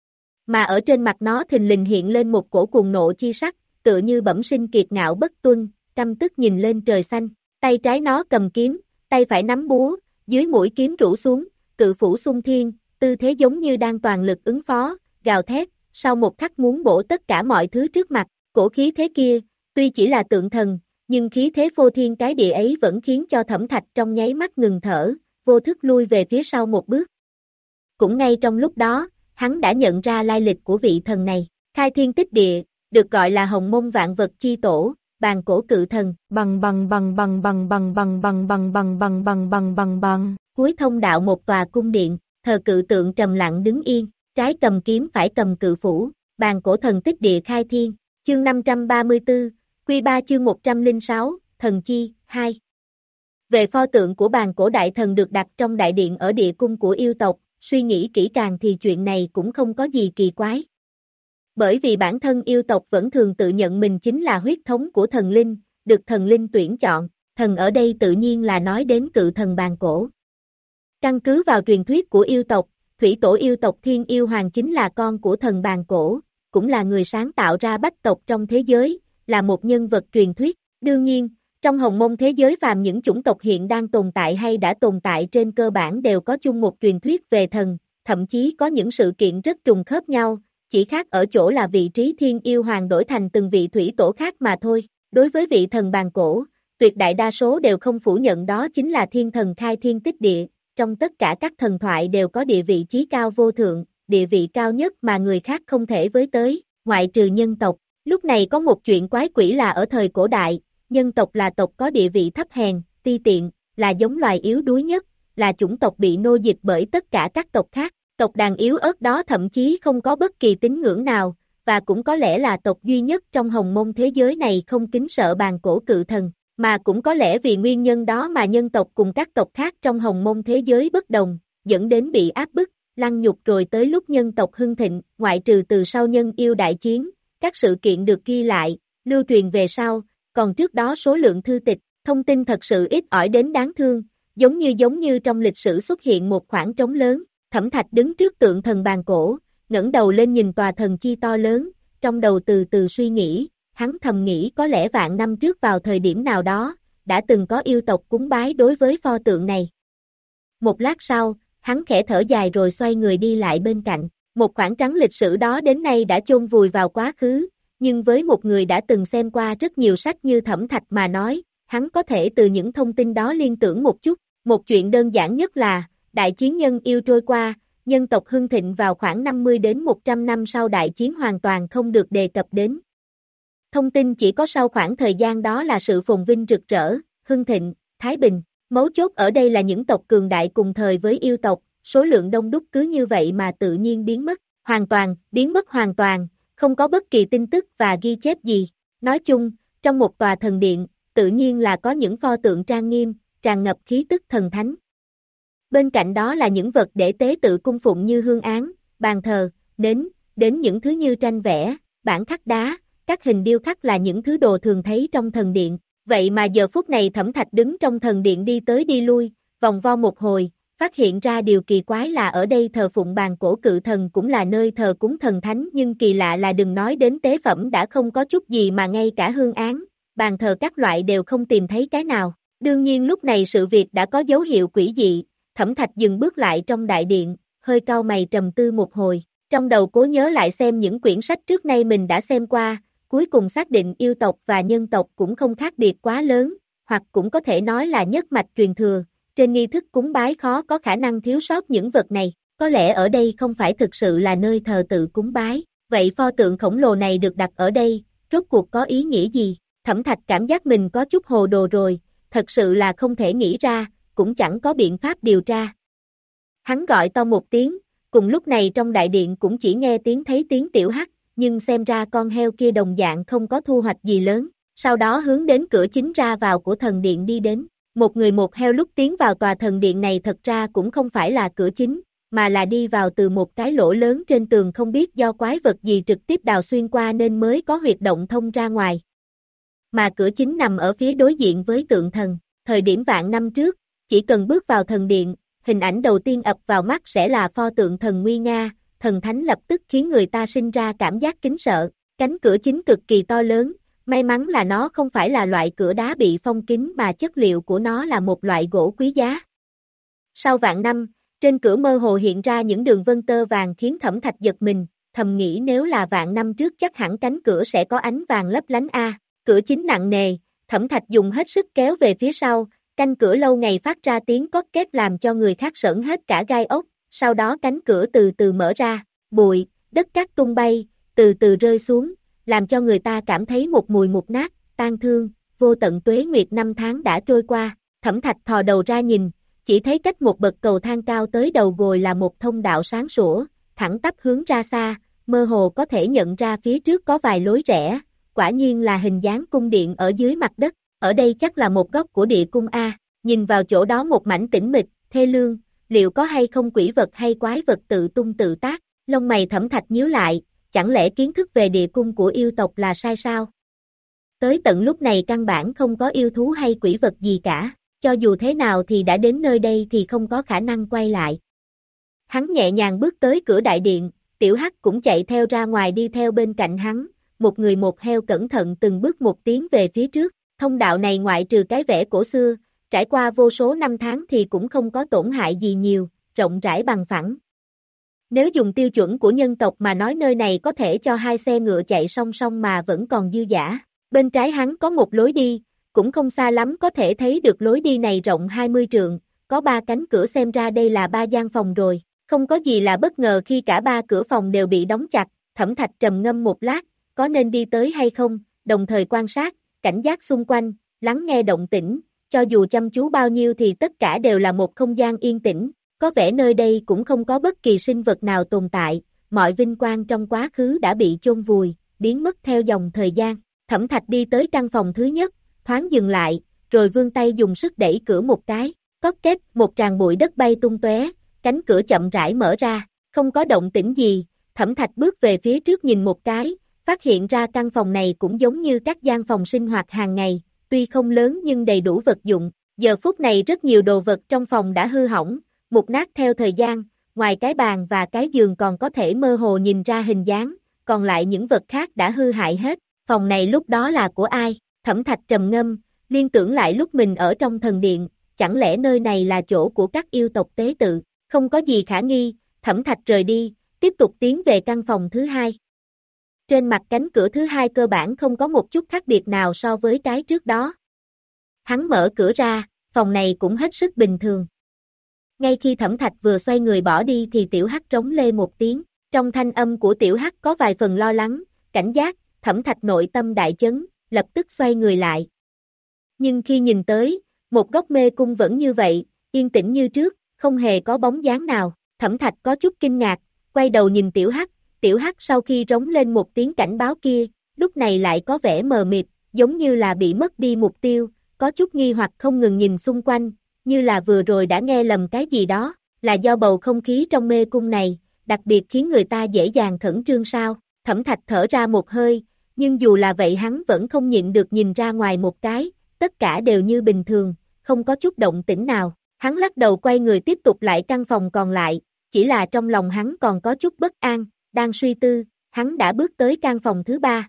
Mà ở trên mặt nó thình lình hiện lên một cổ cuồng nộ chi sắc, tựa như bẩm sinh kiệt ngạo bất tuân, căm tức nhìn lên trời xanh, tay trái nó cầm kiếm, tay phải nắm búa, dưới mũi kiếm rũ xuống, cự phủ xung thiên, tư thế giống như đang toàn lực ứng phó, gào thét, sau một khắc muốn bổ tất cả mọi thứ trước mặt, cổ khí thế kia, tuy chỉ là tượng thần, nhưng khí thế phô thiên cái địa ấy vẫn khiến cho Thẩm Thạch trong nháy mắt ngừng thở, vô thức lui về phía sau một bước. Cũng ngay trong lúc đó, hắn đã nhận ra lai lịch của vị thần này, khai thiên tích địa, được gọi là hồng mông vạn vật chi tổ, bàn cổ cự thần, bằng bằng bằng bằng bằng bằng bằng bằng bằng bằng bằng bằng bằng bằng bằng, cuối thông đạo một tòa cung điện, thờ cự tượng trầm lặng đứng yên, trái cầm kiếm phải cầm cự phủ, bàn cổ thần tích địa khai thiên, chương năm trăm ba mươi tư, Quy ba chương một trăm lẻ sáu, thần chi, hai. Về pho tượng của bàn cổ đại thần được đặt trong đại điện ở địa cung của yêu tộc, suy nghĩ kỹ càng thì chuyện này cũng không có gì kỳ quái. Bởi vì bản thân yêu tộc vẫn thường tự nhận mình chính là huyết thống của thần linh, được thần linh tuyển chọn, thần ở đây tự nhiên là nói đến cự thần bàn cổ. Căn cứ vào truyền thuyết của yêu tộc, thủy tổ yêu tộc Thiên Yêu Hoàng chính là con của thần bàn cổ, cũng là người sáng tạo ra bách tộc trong thế giới, là một nhân vật truyền thuyết. Đương nhiên, trong hồng mông thế giới phàm những chủng tộc hiện đang tồn tại hay đã tồn tại trên cơ bản đều có chung một truyền thuyết về thần, thậm chí có những sự kiện rất trùng khớp nhau, chỉ khác ở chỗ là vị trí Thiên Yêu Hoàng đổi thành từng vị thủy tổ khác mà thôi. Đối với vị thần bàn cổ, tuyệt đại đa số đều không phủ nhận đó chính là thiên thần khai thiên tích địa, trong tất cả các thần thoại đều có địa vị chí cao vô thượng, địa vị cao nhất mà người khác không thể với tới, ngoại trừ nhân tộc. Lúc này có một chuyện quái quỷ là ở thời cổ đại, nhân tộc là tộc có địa vị thấp hèn, ti tiện, là giống loài yếu đuối nhất, là chủng tộc bị nô dịch bởi tất cả các tộc khác. Tộc đàn yếu ớt đó thậm chí không có bất kỳ tín ngưỡng nào, và cũng có lẽ là tộc duy nhất trong hồng mông thế giới này không kính sợ bàn cổ cự thần, mà cũng có lẽ vì nguyên nhân đó mà nhân tộc cùng các tộc khác trong hồng mông thế giới bất đồng, dẫn đến bị áp bức, lăng nhục rồi tới lúc nhân tộc hưng thịnh, ngoại trừ từ sau nhân yêu đại chiến, các sự kiện được ghi lại, lưu truyền về sau, còn trước đó số lượng thư tịch, thông tin thật sự ít ỏi đến đáng thương, giống như giống như trong lịch sử xuất hiện một khoảng trống lớn. Thẩm Thạch đứng trước tượng thần bàn cổ, ngẩng đầu lên nhìn tòa thần chi to lớn, trong đầu từ từ suy nghĩ, hắn thầm nghĩ có lẽ vạn năm trước vào thời điểm nào đó, đã từng có yêu tộc cúng bái đối với pho tượng này. Một lát sau, hắn khẽ thở dài rồi xoay người đi lại bên cạnh, một khoảng trắng lịch sử đó đến nay đã chôn vùi vào quá khứ, nhưng với một người đã từng xem qua rất nhiều sách như Thẩm Thạch mà nói, hắn có thể từ những thông tin đó liên tưởng một chút, một chuyện đơn giản nhất là, đại chiến nhân yêu trôi qua, nhân tộc hưng thịnh vào khoảng năm mươi đến một trăm năm sau đại chiến hoàn toàn không được đề cập đến. Thông tin chỉ có sau khoảng thời gian đó là sự phồn vinh rực rỡ, hưng thịnh, thái bình. Mấu chốt ở đây là những tộc cường đại cùng thời với yêu tộc, số lượng đông đúc cứ như vậy mà tự nhiên biến mất, hoàn toàn, biến mất hoàn toàn, không có bất kỳ tin tức và ghi chép gì. Nói chung, trong một tòa thần điện, tự nhiên là có những pho tượng trang nghiêm, tràn ngập khí tức thần thánh. Bên cạnh đó là những vật để tế tự cung phụng như hương án, bàn thờ, nến, đến những thứ như tranh vẽ, bản khắc đá, các hình điêu khắc là những thứ đồ thường thấy trong thần điện. Vậy mà giờ phút này Thẩm Thạch đứng trong thần điện đi tới đi lui, vòng vo một hồi, phát hiện ra điều kỳ quái là ở đây thờ phụng bàn cổ cự thần cũng là nơi thờ cúng thần thánh, nhưng kỳ lạ là đừng nói đến tế phẩm đã không có chút gì mà ngay cả hương án, bàn thờ các loại đều không tìm thấy cái nào. Đương nhiên lúc này sự việc đã có dấu hiệu quỷ dị, Thẩm Thạch dừng bước lại trong đại điện, hơi cau mày trầm tư một hồi, trong đầu cố nhớ lại xem những quyển sách trước nay mình đã xem qua, cuối cùng xác định yêu tộc và nhân tộc cũng không khác biệt quá lớn, hoặc cũng có thể nói là nhất mạch truyền thừa, trên nghi thức cúng bái khó có khả năng thiếu sót những vật này, có lẽ ở đây không phải thực sự là nơi thờ tự cúng bái, vậy pho tượng khổng lồ này được đặt ở đây, rốt cuộc có ý nghĩa gì? Thẩm Thạch cảm giác mình có chút hồ đồ rồi, thật sự là không thể nghĩ ra, cũng chẳng có biện pháp điều tra. Hắn gọi to một tiếng, cùng lúc này trong đại điện cũng chỉ nghe tiếng thấy tiếng tiểu hắc, nhưng xem ra con heo kia đồng dạng không có thu hoạch gì lớn, sau đó hướng đến cửa chính ra vào của thần điện đi đến. Một người một heo lúc tiến vào tòa thần điện này thật ra cũng không phải là cửa chính, mà là đi vào từ một cái lỗ lớn trên tường không biết do quái vật gì trực tiếp đào xuyên qua nên mới có huyệt động thông ra ngoài. Mà cửa chính nằm ở phía đối diện với tượng thần, thời điểm vạn năm trước, chỉ cần bước vào thần điện, hình ảnh đầu tiên ập vào mắt sẽ là pho tượng thần nguy nga, thần thánh lập tức khiến người ta sinh ra cảm giác kính sợ, cánh cửa chính cực kỳ to lớn, may mắn là nó không phải là loại cửa đá bị phong kín mà chất liệu của nó là một loại gỗ quý giá. Sau vạn năm, trên cửa mơ hồ hiện ra những đường vân tơ vàng khiến Thẩm Thạch giật mình, thầm nghĩ nếu là vạn năm trước chắc hẳn cánh cửa sẽ có ánh vàng lấp lánh a. Cửa chính nặng nề, Thẩm Thạch dùng hết sức kéo về phía sau, canh cửa lâu ngày phát ra tiếng cót két làm cho người khác sởn hết cả gai ốc, sau đó cánh cửa từ từ mở ra, bụi, đất cát tung bay, từ từ rơi xuống, làm cho người ta cảm thấy một mùi mục nát, tan thương, vô tận tuế nguyệt năm tháng đã trôi qua, Thẩm Thạch thò đầu ra nhìn, chỉ thấy cách một bậc cầu thang cao tới đầu gồi là một thông đạo sáng sủa, thẳng tắp hướng ra xa, mơ hồ có thể nhận ra phía trước có vài lối rẽ, quả nhiên là hình dáng cung điện ở dưới mặt đất, ở đây chắc là một góc của địa cung A, nhìn vào chỗ đó một mảnh tĩnh mịch, thê lương, liệu có hay không quỷ vật hay quái vật tự tung tự tác, lông mày Thẩm Thạch nhíu lại, chẳng lẽ kiến thức về địa cung của yêu tộc là sai sao? Tới tận lúc này căn bản không có yêu thú hay quỷ vật gì cả, cho dù thế nào thì đã đến nơi đây thì không có khả năng quay lại. Hắn nhẹ nhàng bước tới cửa đại điện, tiểu hắc cũng chạy theo ra ngoài đi theo bên cạnh hắn, một người một heo cẩn thận từng bước một tiến về phía trước, thông đạo này ngoại trừ cái vẻ cổ xưa, trải qua vô số năm tháng thì cũng không có tổn hại gì nhiều, rộng rãi bằng phẳng. Nếu dùng tiêu chuẩn của nhân tộc mà nói nơi này có thể cho hai xe ngựa chạy song song mà vẫn còn dư dả. Bên trái hắn có một lối đi, cũng không xa lắm có thể thấy được lối đi này rộng hai mươi trượng, có ba cánh cửa xem ra đây là ba gian phòng rồi. Không có gì là bất ngờ khi cả ba cửa phòng đều bị đóng chặt, Thẩm Thạch trầm ngâm một lát, có nên đi tới hay không, đồng thời quan sát, cảnh giác xung quanh, lắng nghe động tĩnh, cho dù chăm chú bao nhiêu thì tất cả đều là một không gian yên tĩnh. Có vẻ nơi đây cũng không có bất kỳ sinh vật nào tồn tại, mọi vinh quang trong quá khứ đã bị chôn vùi, biến mất theo dòng thời gian. Thẩm Thạch đi tới căn phòng thứ nhất, thoáng dừng lại, rồi vươn tay dùng sức đẩy cửa một cái, cót két, một tràng bụi đất bay tung tóe, cánh cửa chậm rãi mở ra, không có động tĩnh gì, Thẩm Thạch bước về phía trước nhìn một cái, phát hiện ra căn phòng này cũng giống như các gian phòng sinh hoạt hàng ngày, tuy không lớn nhưng đầy đủ vật dụng, giờ phút này rất nhiều đồ vật trong phòng đã hư hỏng, mục nát theo thời gian, ngoài cái bàn và cái giường còn có thể mơ hồ nhìn ra hình dáng, còn lại những vật khác đã hư hại hết, phòng này lúc đó là của ai? Thẩm Thạch trầm ngâm, liên tưởng lại lúc mình ở trong thần điện, chẳng lẽ nơi này là chỗ của các yêu tộc tế tự, không có gì khả nghi, Thẩm Thạch rời đi, tiếp tục tiến về căn phòng thứ hai. Trên mặt cánh cửa thứ hai cơ bản không có một chút khác biệt nào so với cái trước đó. Hắn mở cửa ra, phòng này cũng hết sức bình thường. Ngay khi Thẩm Thạch vừa xoay người bỏ đi thì tiểu hắc trống lê một tiếng, trong thanh âm của tiểu hắc có vài phần lo lắng, cảnh giác, Thẩm Thạch nội tâm đại chấn, lập tức xoay người lại. Nhưng khi nhìn tới, một góc mê cung vẫn như vậy, yên tĩnh như trước, không hề có bóng dáng nào, Thẩm Thạch có chút kinh ngạc, quay đầu nhìn tiểu hắc, tiểu hắc sau khi rống lên một tiếng cảnh báo kia, lúc này lại có vẻ mờ mịt, giống như là bị mất đi mục tiêu, có chút nghi hoặc không ngừng nhìn xung quanh, như là vừa rồi đã nghe lầm cái gì đó, là do bầu không khí trong mê cung này, đặc biệt khiến người ta dễ dàng khẩn trương sao, Thẩm Thạch thở ra một hơi, nhưng dù là vậy hắn vẫn không nhịn được nhìn ra ngoài một cái, tất cả đều như bình thường, không có chút động tĩnh nào, Hắn lắc đầu quay người tiếp tục lại căn phòng còn lại, chỉ là trong lòng hắn còn có chút bất an, đang suy tư, hắn đã bước tới căn phòng thứ ba.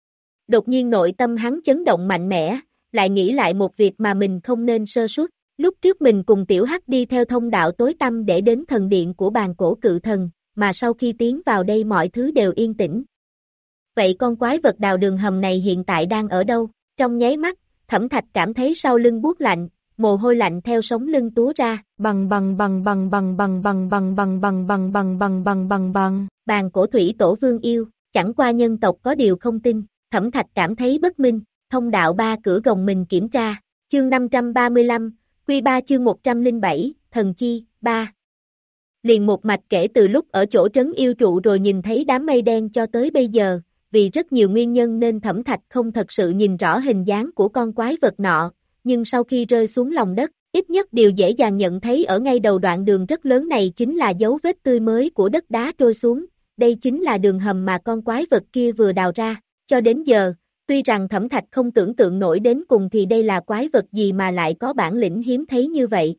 Đột nhiên nội tâm hắn chấn động mạnh mẽ, lại nghĩ lại một việc mà mình không nên sơ suất. Lúc trước mình cùng Tiểu Hắc đi theo thông đạo tối tăm để đến thần điện của bàn cổ cự thần, mà sau khi tiến vào đây mọi thứ đều yên tĩnh. Vậy con quái vật đào đường hầm này hiện tại đang ở đâu? Trong nháy mắt, Thẩm Thạch cảm thấy sau lưng buốt lạnh, mồ hôi lạnh theo sống lưng túa ra, bằng bằng bằng bằng bằng bằng bằng bằng bằng bằng bằng bằng bằng bằng bằng bằng, bàn cổ thủy tổ vương yêu, chẳng qua nhân tộc có điều không tin, Thẩm Thạch cảm thấy bất minh, thông đạo ba cửa gồng mình kiểm tra, chương năm trăm ba mươi lăm, Quy ba chương một trăm lẻ bảy, thần chi, ba. Liền một mạch kể từ lúc ở chỗ trấn yêu trụ rồi nhìn thấy đám mây đen cho tới bây giờ, vì rất nhiều nguyên nhân nên Thẩm Thạch không thật sự nhìn rõ hình dáng của con quái vật nọ, nhưng sau khi rơi xuống lòng đất, ít nhất điều dễ dàng nhận thấy ở ngay đầu đoạn đường rất lớn này chính là dấu vết tươi mới của đất đá trôi xuống, đây chính là đường hầm mà con quái vật kia vừa đào ra, cho đến giờ, tuy rằng Thẩm Thạch không tưởng tượng nổi đến cùng thì đây là quái vật gì mà lại có bản lĩnh hiếm thấy như vậy.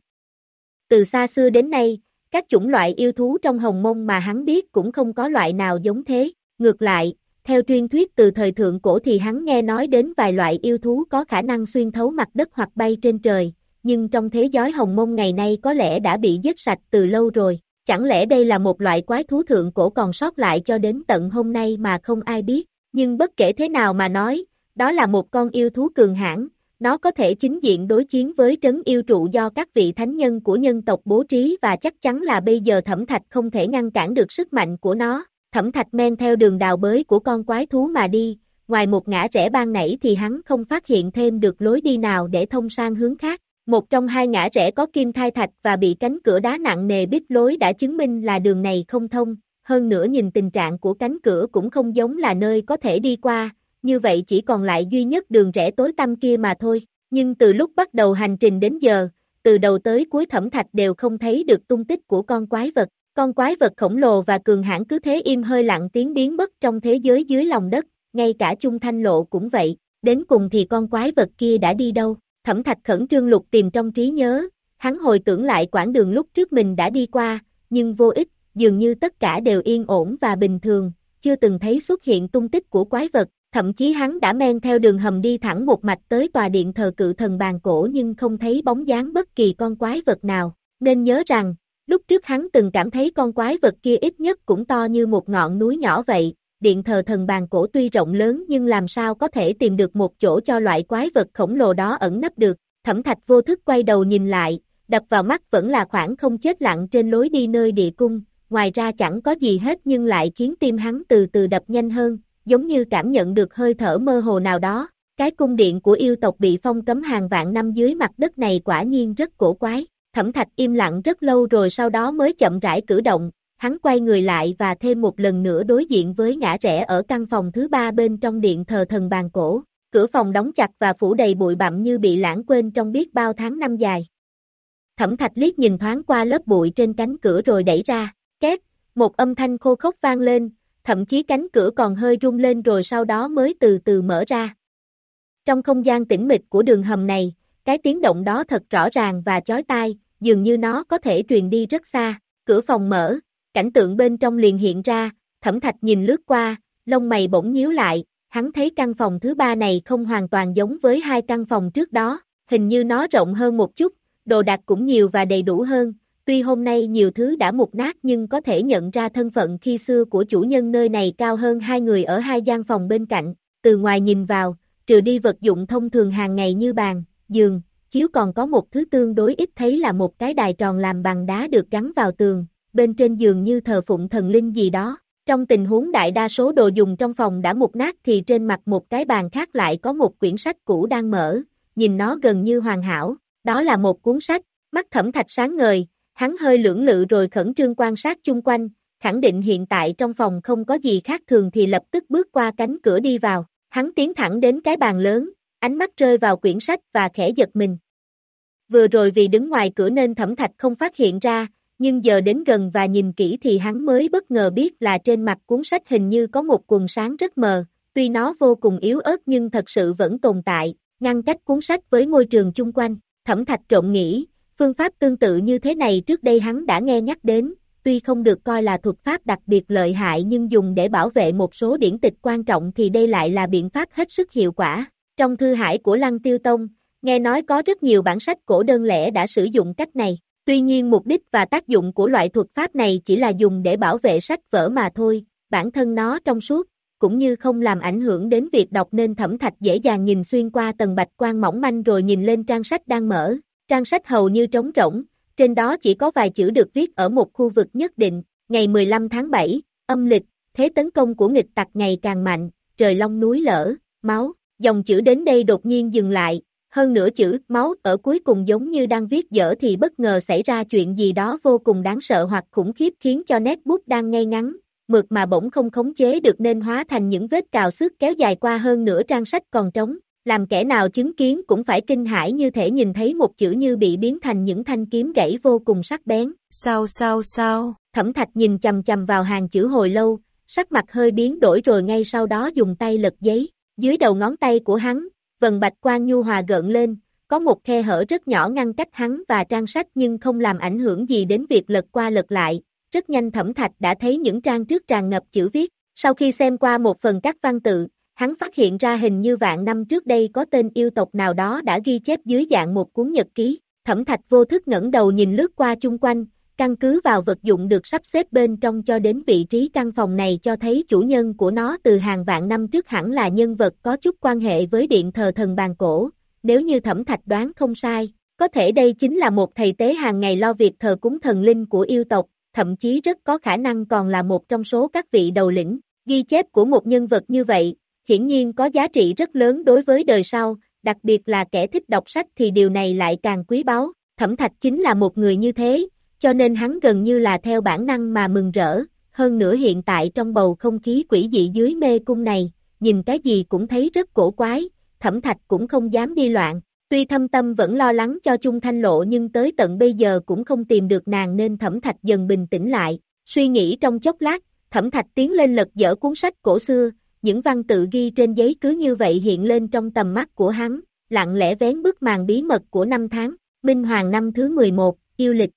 Từ xa xưa đến nay, các chủng loại yêu thú trong hồng mông mà hắn biết cũng không có loại nào giống thế, ngược lại, theo truyền thuyết từ thời thượng cổ thì hắn nghe nói đến vài loại yêu thú có khả năng xuyên thấu mặt đất hoặc bay trên trời, nhưng trong thế giới hồng mông ngày nay có lẽ đã bị giết sạch từ lâu rồi, chẳng lẽ đây là một loại quái thú thượng cổ còn sót lại cho đến tận hôm nay mà không ai biết, nhưng bất kể thế nào mà nói, đó là một con yêu thú cường hãn, nó có thể chính diện đối chiến với trấn yêu trụ do các vị thánh nhân của nhân tộc bố trí và chắc chắn là bây giờ Thẩm Thạch không thể ngăn cản được sức mạnh của nó. Thẩm Thạch men theo đường đào bới của con quái thú mà đi, ngoài một ngã rẽ ban nãy thì hắn không phát hiện thêm được lối đi nào để thông sang hướng khác. Một trong hai ngã rẽ có kim thai thạch và bị cánh cửa đá nặng nề bít lối đã chứng minh là đường này không thông, hơn nữa nhìn tình trạng của cánh cửa cũng không giống là nơi có thể đi qua, như vậy chỉ còn lại duy nhất đường rẽ tối tăm kia mà thôi. Nhưng từ lúc bắt đầu hành trình đến giờ, từ đầu tới cuối Thẩm Thạch đều không thấy được tung tích của con quái vật. Con quái vật khổng lồ và cường hãn cứ thế im hơi lặng tiếng biến mất trong thế giới dưới lòng đất, ngay cả Chung Thanh Lộ cũng vậy, đến cùng thì con quái vật kia đã đi đâu? Thẩm Thạch khẩn trương lục tìm trong trí nhớ, hắn hồi tưởng lại quãng đường lúc trước mình đã đi qua, nhưng vô ích, dường như tất cả đều yên ổn và bình thường, chưa từng thấy xuất hiện tung tích của quái vật, thậm chí hắn đã men theo đường hầm đi thẳng một mạch tới tòa điện thờ cự thần bàn cổ nhưng không thấy bóng dáng bất kỳ con quái vật nào, nên nhớ rằng, lúc trước hắn từng cảm thấy con quái vật kia ít nhất cũng to như một ngọn núi nhỏ vậy, điện thờ thần bàn cổ tuy rộng lớn nhưng làm sao có thể tìm được một chỗ cho loại quái vật khổng lồ đó ẩn nấp được. Thẩm Thạch vô thức quay đầu nhìn lại, đập vào mắt vẫn là khoảng không chết lặng trên lối đi nơi địa cung, ngoài ra chẳng có gì hết nhưng lại khiến tim hắn từ từ đập nhanh hơn, giống như cảm nhận được hơi thở mơ hồ nào đó. Cái cung điện của yêu tộc bị phong cấm hàng vạn năm dưới mặt đất này quả nhiên rất cổ quái. Thẩm Thạch im lặng rất lâu rồi sau đó mới chậm rãi cử động, hắn quay người lại và thêm một lần nữa đối diện với ngã rẽ ở căn phòng thứ ba bên trong điện thờ thần bàn cổ. Cửa phòng đóng chặt và phủ đầy bụi bặm như bị lãng quên trong biết bao tháng năm dài. Thẩm Thạch liếc nhìn thoáng qua lớp bụi trên cánh cửa rồi đẩy ra, két, một âm thanh khô khốc vang lên, thậm chí cánh cửa còn hơi rung lên rồi sau đó mới từ từ mở ra. Trong không gian tĩnh mịch của đường hầm này, cái tiếng động đó thật rõ ràng và chói tai, dường như nó có thể truyền đi rất xa. Cửa phòng mở, cảnh tượng bên trong liền hiện ra, Thẩm Thạch nhìn lướt qua, lông mày bỗng nhíu lại, hắn thấy căn phòng thứ ba này không hoàn toàn giống với hai căn phòng trước đó, hình như nó rộng hơn một chút, đồ đạc cũng nhiều và đầy đủ hơn, tuy hôm nay nhiều thứ đã mục nát nhưng có thể nhận ra thân phận khi xưa của chủ nhân nơi này cao hơn hai người ở hai gian phòng bên cạnh, từ ngoài nhìn vào, trừ đi vật dụng thông thường hàng ngày như bàn, giường, chiếu còn có một thứ tương đối ít thấy là một cái đài tròn làm bằng đá được gắn vào tường, bên trên giường như thờ phụng thần linh gì đó. Trong tình huống đại đa số đồ dùng trong phòng đã mục nát thì trên mặt một cái bàn khác lại có một quyển sách cũ đang mở, nhìn nó gần như hoàn hảo, đó là một cuốn sách, mắt Thẩm Thạch sáng ngời, hắn hơi lưỡng lự rồi khẩn trương quan sát chung quanh, khẳng định hiện tại trong phòng không có gì khác thường thì lập tức bước qua cánh cửa đi vào, hắn tiến thẳng đến cái bàn lớn, ánh mắt rơi vào quyển sách và khẽ giật mình. Vừa rồi vì đứng ngoài cửa nên Thẩm Thạch không phát hiện ra, nhưng giờ đến gần và nhìn kỹ thì hắn mới bất ngờ biết là trên mặt cuốn sách hình như có một quầng sáng rất mờ, tuy nó vô cùng yếu ớt nhưng thật sự vẫn tồn tại, ngăn cách cuốn sách với môi trường chung quanh. Thẩm Thạch trộm nghĩ, Phương pháp tương tự như thế này trước đây hắn đã nghe nhắc đến, tuy không được coi là thuật pháp đặc biệt lợi hại nhưng dùng để bảo vệ một số điển tịch quan trọng thì đây lại là biện pháp hết sức hiệu quả. Trong thư hải của Lăng Tiêu Tông, nghe nói có rất nhiều bản sách cổ đơn lẻ đã sử dụng cách này. Tuy nhiên mục đích và tác dụng của loại thuật pháp này chỉ là dùng để bảo vệ sách vở mà thôi, bản thân nó trong suốt, cũng như không làm ảnh hưởng đến việc đọc nên Thẩm Thạch dễ dàng nhìn xuyên qua tầng bạch quang mỏng manh rồi nhìn lên trang sách đang mở. Trang sách hầu như trống rỗng, trên đó chỉ có vài chữ được viết ở một khu vực nhất định. Ngày mười lăm tháng bảy, âm lịch, thế tấn công của nghịch tặc ngày càng mạnh, trời long núi lở, máu. Dòng chữ đến đây đột nhiên dừng lại, hơn nữa chữ máu ở cuối cùng giống như đang viết dở thì bất ngờ xảy ra chuyện gì đó vô cùng đáng sợ hoặc khủng khiếp khiến cho nét bút đang ngay ngắn, mượt mà bỗng không khống chế được nên hóa thành những vết cào xước kéo dài qua hơn nửa trang sách còn trống, làm kẻ nào chứng kiến cũng phải kinh hãi như thể nhìn thấy một chữ như bị biến thành những thanh kiếm gãy vô cùng sắc bén. Sao sao sao? Thẩm Thạch nhìn chằm chằm vào hàng chữ hồi lâu, sắc mặt hơi biến đổi rồi ngay sau đó dùng tay lật giấy, dưới đầu ngón tay của hắn, vần bạch quang nhu hòa gợn lên, có một khe hở rất nhỏ ngăn cách hắn và trang sách nhưng không làm ảnh hưởng gì đến việc lật qua lật lại. Rất nhanh Thẩm Thạch đã thấy những trang trước tràn ngập chữ viết. Sau khi xem qua một phần các văn tự, hắn phát hiện ra hình như vạn năm trước đây có tên yêu tộc nào đó đã ghi chép dưới dạng một cuốn nhật ký. Thẩm Thạch vô thức ngẩng đầu nhìn lướt qua chung quanh, căn cứ vào vật dụng được sắp xếp bên trong cho đến vị trí căn phòng này cho thấy chủ nhân của nó từ hàng vạn năm trước hẳn là nhân vật có chút quan hệ với điện thờ thần bàn cổ. Nếu như Thẩm Thạch đoán không sai, có thể đây chính là một thầy tế hàng ngày lo việc thờ cúng thần linh của yêu tộc, thậm chí rất có khả năng còn là một trong số các vị đầu lĩnh. Ghi chép của một nhân vật như vậy, hiển nhiên có giá trị rất lớn đối với đời sau, đặc biệt là kẻ thích đọc sách thì điều này lại càng quý báu. Thẩm Thạch chính là một người như thế, cho nên hắn gần như là theo bản năng mà mừng rỡ, hơn nữa hiện tại trong bầu không khí quỷ dị dưới mê cung này, nhìn cái gì cũng thấy rất cổ quái, Thẩm Thạch cũng không dám đi loạn. Tuy thâm tâm vẫn lo lắng cho Chung Thanh Lộ nhưng tới tận bây giờ cũng không tìm được nàng nên Thẩm Thạch dần bình tĩnh lại, suy nghĩ trong chốc lát, Thẩm Thạch tiến lên lật dở cuốn sách cổ xưa, những văn tự ghi trên giấy cứ như vậy hiện lên trong tầm mắt của hắn, lặng lẽ vén bức màn bí mật của năm tháng, Minh Hoàng năm thứ mười một, yêu lịch.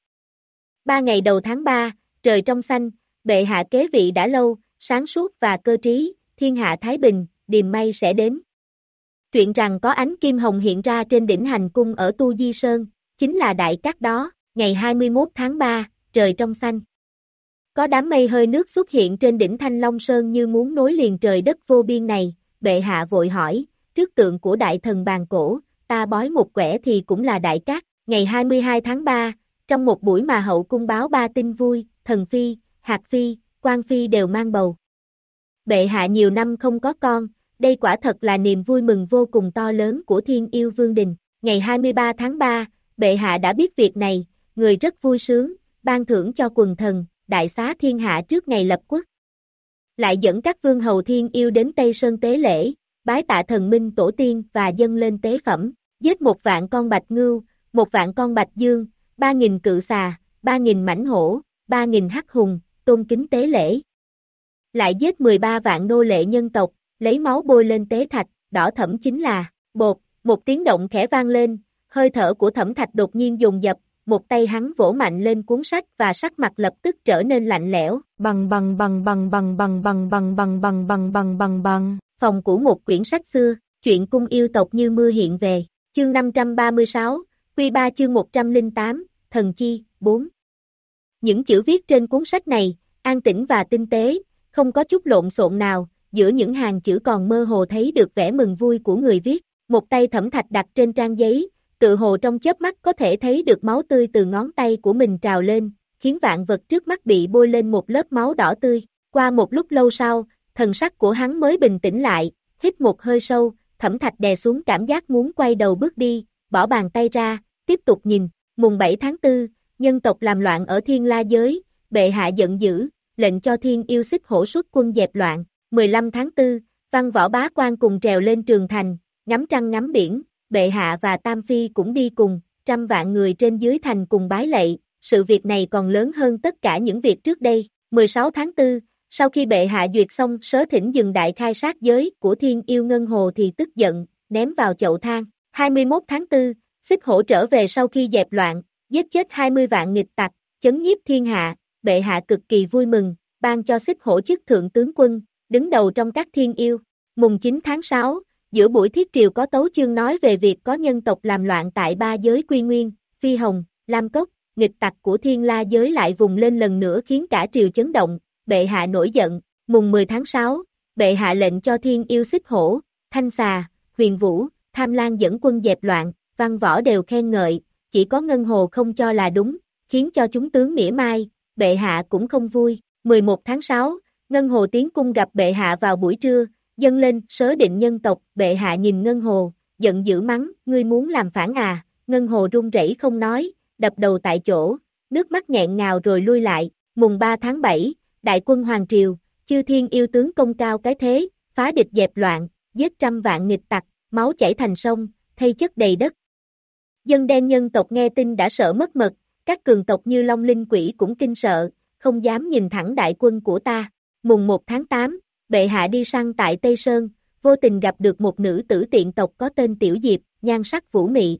Ba ngày đầu tháng ba, trời trong xanh, bệ hạ kế vị đã lâu, sáng suốt và cơ trí, thiên hạ thái bình, điềm mây sẽ đến. Chuyện rằng có ánh kim hồng hiện ra trên đỉnh hành cung ở Tu Di Sơn, chính là đại cát đó, ngày hai mươi mốt tháng ba, trời trong xanh. Có đám mây hơi nước xuất hiện trên đỉnh Thanh Long Sơn như muốn nối liền trời đất vô biên này, bệ hạ vội hỏi, trước tượng của đại thần bàn cổ, ta bói một quẻ thì cũng là đại cát, ngày hai mươi hai tháng ba, trong một buổi mà hậu cung báo ba tin vui, thần phi, hạt phi, quan phi đều mang bầu. Bệ hạ nhiều năm không có con, đây quả thật là niềm vui mừng vô cùng to lớn của Thiên Yêu Vương Đình. Ngày hai mươi ba tháng ba, bệ hạ đã biết việc này, người rất vui sướng, ban thưởng cho quần thần, đại xá thiên hạ trước ngày lập quốc. Lại dẫn các vương hầu Thiên Yêu đến Tây Sơn tế lễ, bái tạ thần minh tổ tiên và dâng lên tế phẩm, giết một vạn con bạch ngưu, một vạn con bạch dương, ba nghìn cự xà, ba nghìn mãnh hổ, ba nghìn hắc hùng, tôn kính tế lễ. Lại giết mười ba vạn nô lệ nhân tộc, lấy máu bôi lên tế thạch, đỏ thẫm chính là bột, một tiếng động khẽ vang lên, hơi thở của Thẩm Thạch đột nhiên dồn dập, một tay hắn vỗ mạnh lên cuốn sách và sắc mặt lập tức trở nên lạnh lẽo, bằng bằng bằng bằng bằng bằng bằng bằng bằng bằng bằng bằng bằng bằng, phòng của một quyển sách xưa, chuyện cung yêu tộc như mưa hiện về, chương năm trăm ba mươi sáu, Quy ba chương một trăm lẻ tám, Thần Chi, bốn. Những chữ viết trên cuốn sách này, an tĩnh và tinh tế, không có chút lộn xộn nào, giữa những hàng chữ còn mơ hồ thấy được vẻ mừng vui của người viết, một tay Thẩm Thạch đặt trên trang giấy, tự hồ trong chớp mắt có thể thấy được máu tươi từ ngón tay của mình trào lên, khiến vạn vật trước mắt bị bôi lên một lớp máu đỏ tươi. Qua một lúc lâu sau, thần sắc của hắn mới bình tĩnh lại, hít một hơi sâu, Thẩm Thạch đè xuống cảm giác muốn quay đầu bước đi, bỏ bàn tay ra, tiếp tục nhìn. Mùng bảy tháng tư, nhân tộc làm loạn ở Thiên La Giới, bệ hạ giận dữ, lệnh cho Thiên Yêu Xích Hổ xuất quân dẹp loạn. mười lăm tháng tư, Văn Võ Bá Quan cùng trèo lên trường thành, ngắm trăng ngắm biển, bệ hạ và Tam Phi cũng đi cùng, trăm vạn người trên dưới thành cùng bái lạy, sự việc này còn lớn hơn tất cả những việc trước đây. mười sáu tháng tư, sau khi bệ hạ duyệt xong sớ thỉnh dừng đại khai sát giới của Thiên Yêu Ngân Hồ thì tức giận, ném vào chậu than. hai mươi mốt tháng tư, Xích Hổ trở về sau khi dẹp loạn, giết chết hai mươi vạn nghịch tặc, chấn nhiếp thiên hạ, bệ hạ cực kỳ vui mừng, ban cho xích hổ chức thượng tướng quân, đứng đầu trong các thiên yêu. Mùng chín tháng sáu, giữa buổi thiết triều có tấu chương nói về việc có nhân tộc làm loạn tại ba giới Quy Nguyên, Phi Hồng, Lam Cốc, nghịch tặc của thiên la giới lại vùng lên lần nữa khiến cả triều chấn động, bệ hạ nổi giận. Mùng mười tháng sáu, bệ hạ lệnh cho thiên yêu xích hổ, thanh xà, huyền vũ, tham lang dẫn quân dẹp loạn, văn võ đều khen ngợi, chỉ có Ngân Hồ không cho là đúng, khiến cho chúng tướng mỉa mai, bệ hạ cũng không vui. mười một tháng sáu, Ngân Hồ tiến cung gặp bệ hạ vào buổi trưa, dâng lên sớ định nhân tộc, bệ hạ nhìn Ngân Hồ, giận dữ mắng, ngươi muốn làm phản à, Ngân Hồ run rẩy không nói, đập đầu tại chỗ, nước mắt nghẹn ngào rồi lui lại. Mùng ba tháng bảy, đại quân Hoàng Triều, chư thiên yêu tướng công cao cái thế, phá địch dẹp loạn, giết trăm vạn nghịch tặc, máu chảy thành sông, thây chất đầy đất. Dân đen nhân tộc nghe tin đã sợ mất mật, các cường tộc như Long Linh Quỷ cũng kinh sợ, không dám nhìn thẳng đại quân của ta. Mùng một tháng tám, bệ hạ đi săn tại Tây Sơn, vô tình gặp được một nữ tử tiện tộc có tên Tiểu Diệp, nhan sắc vũ mị.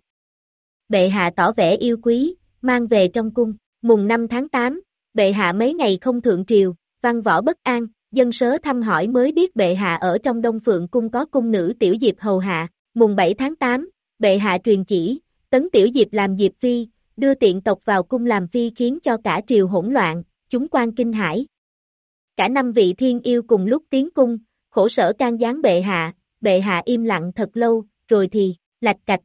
Bệ hạ tỏ vẻ yêu quý, mang về trong cung. Mùng năm tháng tám, bệ hạ mấy ngày không thượng triều, văn võ bất an, dân sớ thăm hỏi mới biết bệ hạ ở trong Đông Phượng cung có cung nữ Tiểu Diệp hầu hạ. Mùng bảy tháng tám, bệ hạ truyền chỉ, tấn Tiểu Diệp làm Diệp Phi, đưa tiện tộc vào cung làm Phi khiến cho cả triều hỗn loạn, chúng quan kinh hãi. Cả năm vị thiên yêu cùng lúc tiến cung, khổ sở can gián bệ hạ, bệ hạ im lặng thật lâu, rồi thì, lạch cạch.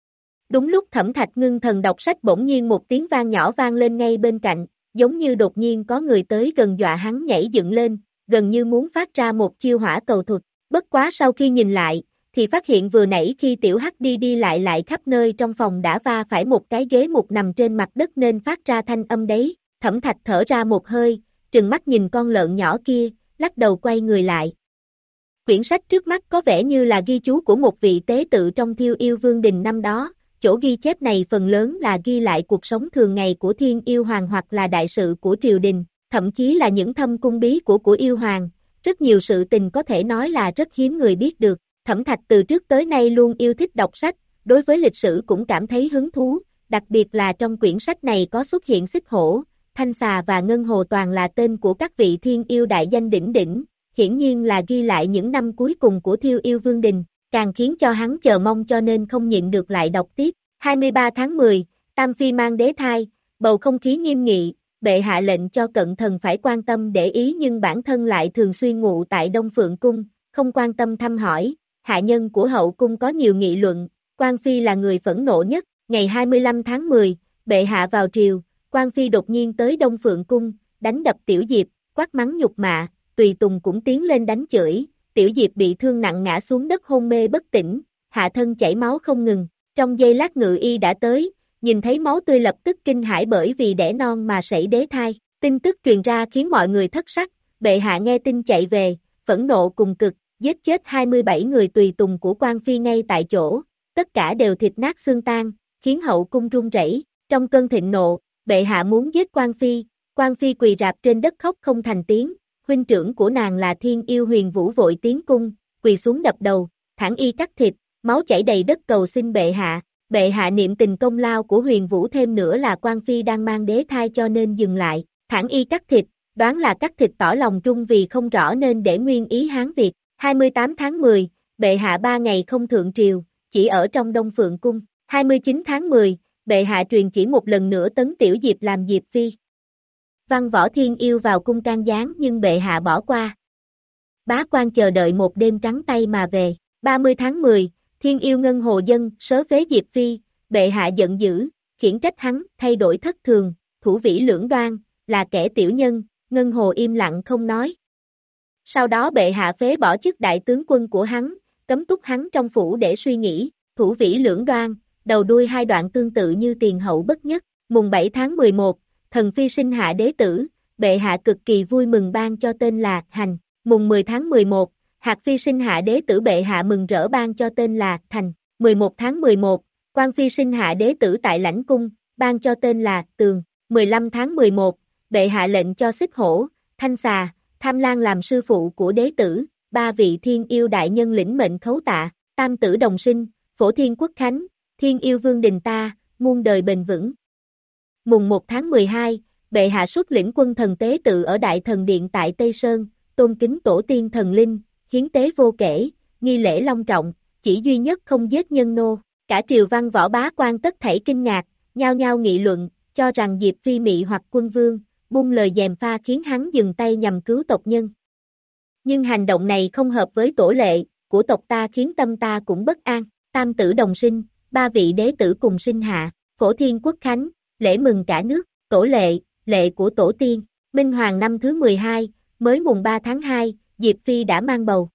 Đúng lúc Thẩm Thạch ngưng thần đọc sách bỗng nhiên một tiếng vang nhỏ vang lên ngay bên cạnh, giống như đột nhiên có người tới gần dọa hắn nhảy dựng lên, gần như muốn phát ra một chiêu hỏa cầu thuật. Bất quá sau khi nhìn lại, thì phát hiện vừa nãy khi Tiểu Hắc đi đi lại lại khắp nơi trong phòng đã va phải một cái ghế mục nằm trên mặt đất nên phát ra thanh âm đấy. Thẩm Thạch thở ra một hơi, trừng mắt nhìn con lợn nhỏ kia, lắc đầu quay người lại. Quyển sách trước mắt có vẻ như là ghi chú của một vị tế tự trong Thiêu Yêu Vương Đình năm đó. Chỗ ghi chép này phần lớn là ghi lại cuộc sống thường ngày của Thiên Yêu Hoàng hoặc là đại sự của triều đình, thậm chí là những thâm cung bí của của Yêu Hoàng. Rất nhiều sự tình có thể nói là rất hiếm người biết được. Thẩm Thạch từ trước tới nay luôn yêu thích đọc sách, đối với lịch sử cũng cảm thấy hứng thú, đặc biệt là trong quyển sách này có xuất hiện xích hổ, thanh xà và ngân hồ toàn là tên của các vị thiên yêu đại danh đỉnh đỉnh, hiển nhiên là ghi lại những năm cuối cùng của Thiêu Yêu Vương Đình, càng khiến cho hắn chờ mong cho nên không nhịn được lại đọc tiếp. hai mươi ba tháng mười, Tam Phi mang đế thai, bầu không khí nghiêm nghị, bệ hạ lệnh cho cận thần phải quan tâm để ý nhưng bản thân lại thường xuyên ngụ tại Đông Phượng Cung, không quan tâm thăm hỏi. Hạ nhân của hậu cung có nhiều nghị luận, Quan Phi là người phẫn nộ nhất. Ngày hai mươi lăm tháng mười, bệ hạ vào triều, Quan Phi đột nhiên tới Đông Phượng Cung, đánh đập Tiểu Diệp, quát mắng nhục mạ, tùy tùng cũng tiến lên đánh chửi, Tiểu Diệp bị thương nặng ngã xuống đất hôn mê bất tỉnh, hạ thân chảy máu không ngừng. Trong giây lát ngự y đã tới, nhìn thấy máu tươi lập tức kinh hãi bởi vì đẻ non mà sảy đế thai, tin tức truyền ra khiến mọi người thất sắc, bệ hạ nghe tin chạy về, phẫn nộ cùng cực, giết chết hai mươi bảy người tùy tùng của Quan Phi ngay tại chỗ, tất cả đều thịt nát xương tan, khiến hậu cung run rẩy. Trong cơn thịnh nộ, bệ hạ muốn giết Quan Phi, Quan Phi quỳ rạp trên đất khóc không thành tiếng, huynh trưởng của nàng là Thiên Yêu Huyền Vũ vội tiến cung, quỳ xuống đập đầu, thẳng y cắt thịt, máu chảy đầy đất cầu xin bệ hạ. Bệ hạ niệm tình công lao của Huyền Vũ, thêm nữa là Quan Phi đang mang đế thai cho nên dừng lại, thẳng y cắt thịt, đoán là cắt thịt tỏ lòng trung vì không rõ nên để nguyên ý Hán Việt. hai mươi tám tháng mười, bệ hạ ba ngày không thượng triều, chỉ ở trong Đông Phượng Cung. hai mươi chín tháng mười, bệ hạ truyền chỉ một lần nữa tấn Tiểu Diệp làm Diệp Phi. Văn võ thiên yêu vào cung can gián nhưng bệ hạ bỏ qua. Bá quan chờ đợi một đêm trắng tay mà về. ba mươi tháng mười, Thiên Yêu Ngân Hồ dân sớ phế Diệp Phi, bệ hạ giận dữ, khiển trách hắn, thay đổi thất thường, thủ vĩ lưỡng đoan, là kẻ tiểu nhân. Ngân Hồ im lặng không nói. Sau đó bệ hạ phế bỏ chức đại tướng quân của hắn, cấm túc hắn trong phủ để suy nghĩ. Thủ vĩ lưỡng đoan, đầu đuôi hai đoạn tương tự như tiền hậu bất nhất. Mùng bảy tháng mười một, thần phi sinh hạ đế tử, bệ hạ cực kỳ vui mừng ban cho tên là Hành. Mùng mười tháng mười một, Hạc Phi sinh hạ đế tử, bệ hạ mừng rỡ ban cho tên là Thành. mười một tháng mười một, Quan Phi sinh hạ đế tử tại Lãnh Cung, ban cho tên là Tường. mười lăm tháng mười một, bệ hạ lệnh cho xích hổ, thanh xà, tham lang làm sư phụ của đế tử, ba vị thiên yêu đại nhân lĩnh mệnh khấu tạ, tam tử đồng sinh, phổ thiên quốc khánh, thiên yêu vương đình ta, muôn đời bền vững. Mùng một tháng mười hai, bệ hạ xuất lĩnh quân thần tế tự ở Đại Thần Điện tại Tây Sơn, tôn kính tổ tiên thần linh, hiến tế vô kể, nghi lễ long trọng, chỉ duy nhất không giết nhân nô. Cả triều văn võ bá quan tất thảy kinh ngạc, nhao nhao nghị luận, cho rằng Diệp Phi mị hoặc quân vương, buông lời gièm pha khiến hắn dừng tay nhằm cứu tộc nhân. Nhưng hành động này không hợp với tổ lệ của tộc ta, khiến tâm ta cũng bất an. Tam tử đồng sinh, ba vị đế tử cùng sinh hạ, phổ thiên quốc khánh, lễ mừng cả nước, tổ lệ, lệ của tổ tiên. Minh Hoàng năm thứ mười hai, mới mùng ba tháng hai, Diệp Phi đã mang bầu.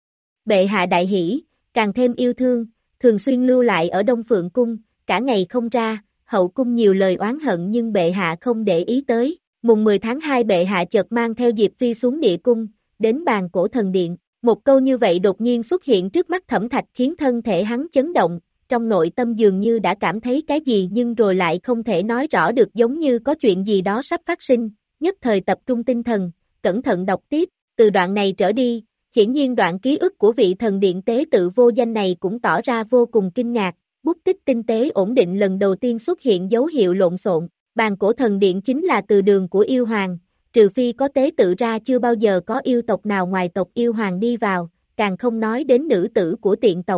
Bệ hạ đại hỷ, càng thêm yêu thương, thường xuyên lưu lại ở Đông Phượng Cung, cả ngày không ra, hậu cung nhiều lời oán hận nhưng bệ hạ không để ý tới. Mùng mười tháng hai bệ hạ chợt mang theo Diệp Phi xuống địa cung, đến bàn cổ thần điện. Một câu như vậy đột nhiên xuất hiện trước mắt Thẩm Thạch khiến thân thể hắn chấn động, trong nội tâm dường như đã cảm thấy cái gì nhưng rồi lại không thể nói rõ được, giống như có chuyện gì đó sắp phát sinh, nhất thời tập trung tinh thần, cẩn thận đọc tiếp, từ đoạn này trở đi, hiển nhiên đoạn ký ức của vị thần điện tế tự vô danh này cũng tỏ ra vô cùng kinh ngạc, bút tích tinh tế ổn định lần đầu tiên xuất hiện dấu hiệu lộn xộn. Bàn cổ thần điện chính là từ đường của yêu hoàng, trừ phi có tế tự ra chưa bao giờ có yêu tộc nào ngoài tộc yêu hoàng đi vào, càng không nói đến nữ tử của tiện tộc.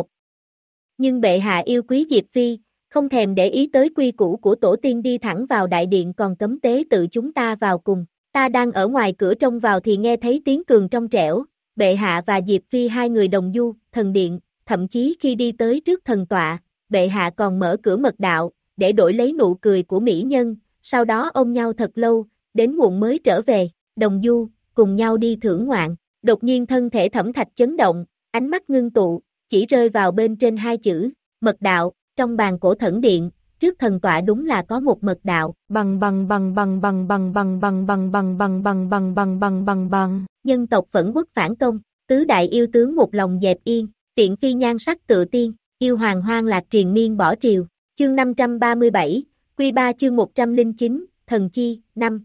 Nhưng bệ hạ yêu quý Diệp Phi, không thèm để ý tới quy củ của tổ tiên, đi thẳng vào đại điện còn cấm tế tự chúng ta vào cùng. Ta đang ở ngoài cửa trông vào thì nghe thấy tiếng cường trong trẻo, bệ hạ và Diệp Phi hai người đồng du, thần điện, thậm chí khi đi tới trước thần tọa, bệ hạ còn mở cửa mật đạo, để đổi lấy nụ cười của mỹ nhân, sau đó ôm nhau thật lâu, đến muộn mới trở về, đồng du, cùng nhau đi thưởng ngoạn. Đột nhiên thân thể Thẩm Thạch chấn động, ánh mắt ngưng tụ, chỉ rơi vào bên trên hai chữ, mật đạo. Trong bàn cổ thần điện, trước thần tọa đúng là có một mật đạo, bằng bằng bằng bằng bằng bằng bằng bằng bằng bằng bằng bằng bằng bằng bằng bằng bằng. Nhân tộc phẫn quốc phản công, tứ đại yêu tướng một lòng dẹp yên, tiện phi nhan sắc tự tiên, yêu hoàng hoang lạc triền miên bỏ triều. Chương năm trăm ba mươi bảy, Quy ba chương một trăm lẻ chín, thần chi, năm.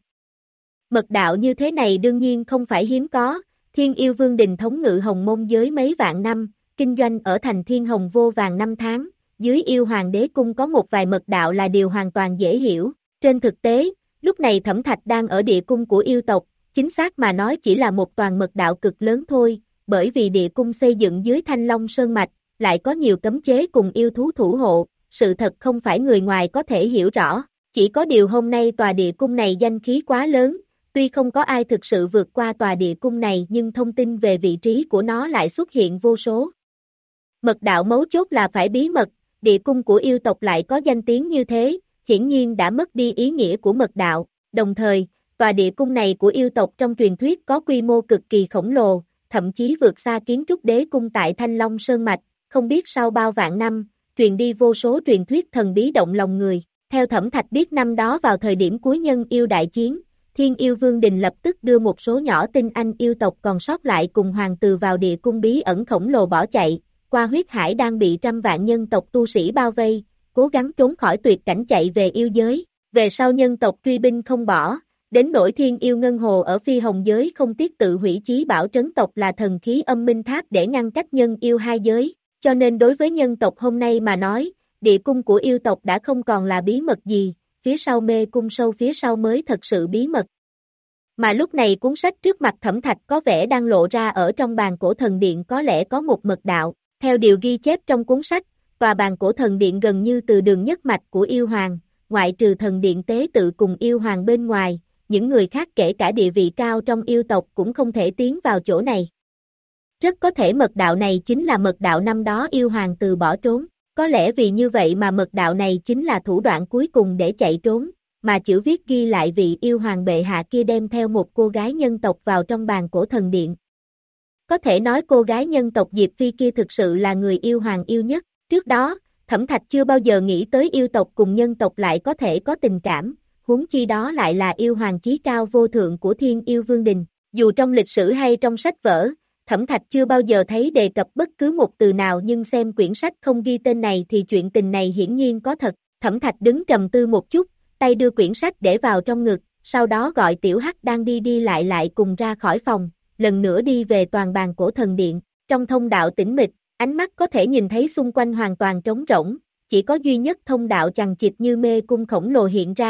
Mật đạo như thế này đương nhiên không phải hiếm có, Thiên Yêu Vương Đình thống ngự Hồng Môn giới mấy vạn năm, kinh doanh ở thành Thiên Hồng vô vàng năm tháng, dưới yêu hoàng đế cung có một vài mật đạo là điều hoàn toàn dễ hiểu. Trên thực tế, lúc này Thẩm Thạch đang ở địa cung của yêu tộc, chính xác mà nói chỉ là một toàn mật đạo cực lớn thôi, bởi vì địa cung xây dựng dưới Thanh Long Sơn Mạch, lại có nhiều cấm chế cùng yêu thú thủ hộ, sự thật không phải người ngoài có thể hiểu rõ, chỉ có điều hôm nay tòa địa cung này danh khí quá lớn, tuy không có ai thực sự vượt qua tòa địa cung này nhưng thông tin về vị trí của nó lại xuất hiện vô số. Mật đạo mấu chốt là phải bí mật, địa cung của yêu tộc lại có danh tiếng như thế, hiển nhiên đã mất đi ý nghĩa của mật đạo, đồng thời, tòa địa cung này của yêu tộc trong truyền thuyết có quy mô cực kỳ khổng lồ, thậm chí vượt xa kiến trúc đế cung tại Thanh Long Sơn Mạch, không biết sau bao vạn năm, truyền đi vô số truyền thuyết thần bí động lòng người. Theo Thẩm Thạch biết năm đó vào thời điểm cuối nhân yêu đại chiến, Thiên Yêu Vương Đình lập tức đưa một số nhỏ tinh anh yêu tộc còn sót lại cùng hoàng tử vào địa cung bí ẩn khổng lồ bỏ chạy, qua huyết hải đang bị trăm vạn nhân tộc tu sĩ bao vây, cố gắng trốn khỏi tuyệt cảnh chạy về yêu giới. Về sau nhân tộc truy binh không bỏ, đến nỗi Thiên Yêu Ngân Hồ ở Phi Hồng giới không tiếc tự hủy chí bảo trấn tộc là thần khí âm minh tháp để ngăn cách nhân yêu hai giới, cho nên đối với nhân tộc hôm nay mà nói, địa cung của yêu tộc đã không còn là bí mật gì, phía sau mê cung sâu phía sau mới thật sự bí mật. Mà lúc này cuốn sách trước mặt Thẩm Thạch có vẻ đang lộ ra ở trong bàn cổ thần điện có lẽ có một mật đạo, theo điều ghi chép trong cuốn sách, tòa bàn cổ thần điện gần như từ đường nhất mạch của yêu hoàng, ngoại trừ thần điện tế tự cùng yêu hoàng bên ngoài, những người khác kể cả địa vị cao trong yêu tộc cũng không thể tiến vào chỗ này. Rất có thể mật đạo này chính là mật đạo năm đó yêu hoàng từ bỏ trốn, có lẽ vì như vậy mà mật đạo này chính là thủ đoạn cuối cùng để chạy trốn, mà chữ viết ghi lại vị yêu hoàng bệ hạ kia đem theo một cô gái nhân tộc vào trong bàn cổ thần điện. Có thể nói cô gái nhân tộc Diệp Phi kia thực sự là người yêu hoàng yêu nhất, trước đó, Thẩm Thạch chưa bao giờ nghĩ tới yêu tộc cùng nhân tộc lại có thể có tình cảm, huống chi đó lại là yêu hoàng chí cao vô thượng của Thiên Yêu Vương Đình, dù trong lịch sử hay trong sách vở, Thẩm Thạch chưa bao giờ thấy đề cập bất cứ một từ nào nhưng xem quyển sách không ghi tên này thì chuyện tình này hiển nhiên có thật. Thẩm Thạch đứng trầm tư một chút, tay đưa quyển sách để vào trong ngực, sau đó gọi Tiểu Hắc đang đi đi lại lại cùng ra khỏi phòng, lần nữa đi về toàn bàn cổ thần điện. Trong thông đạo tĩnh mịch, ánh mắt có thể nhìn thấy xung quanh hoàn toàn trống rỗng, chỉ có duy nhất thông đạo chằng chịt như mê cung khổng lồ hiện ra,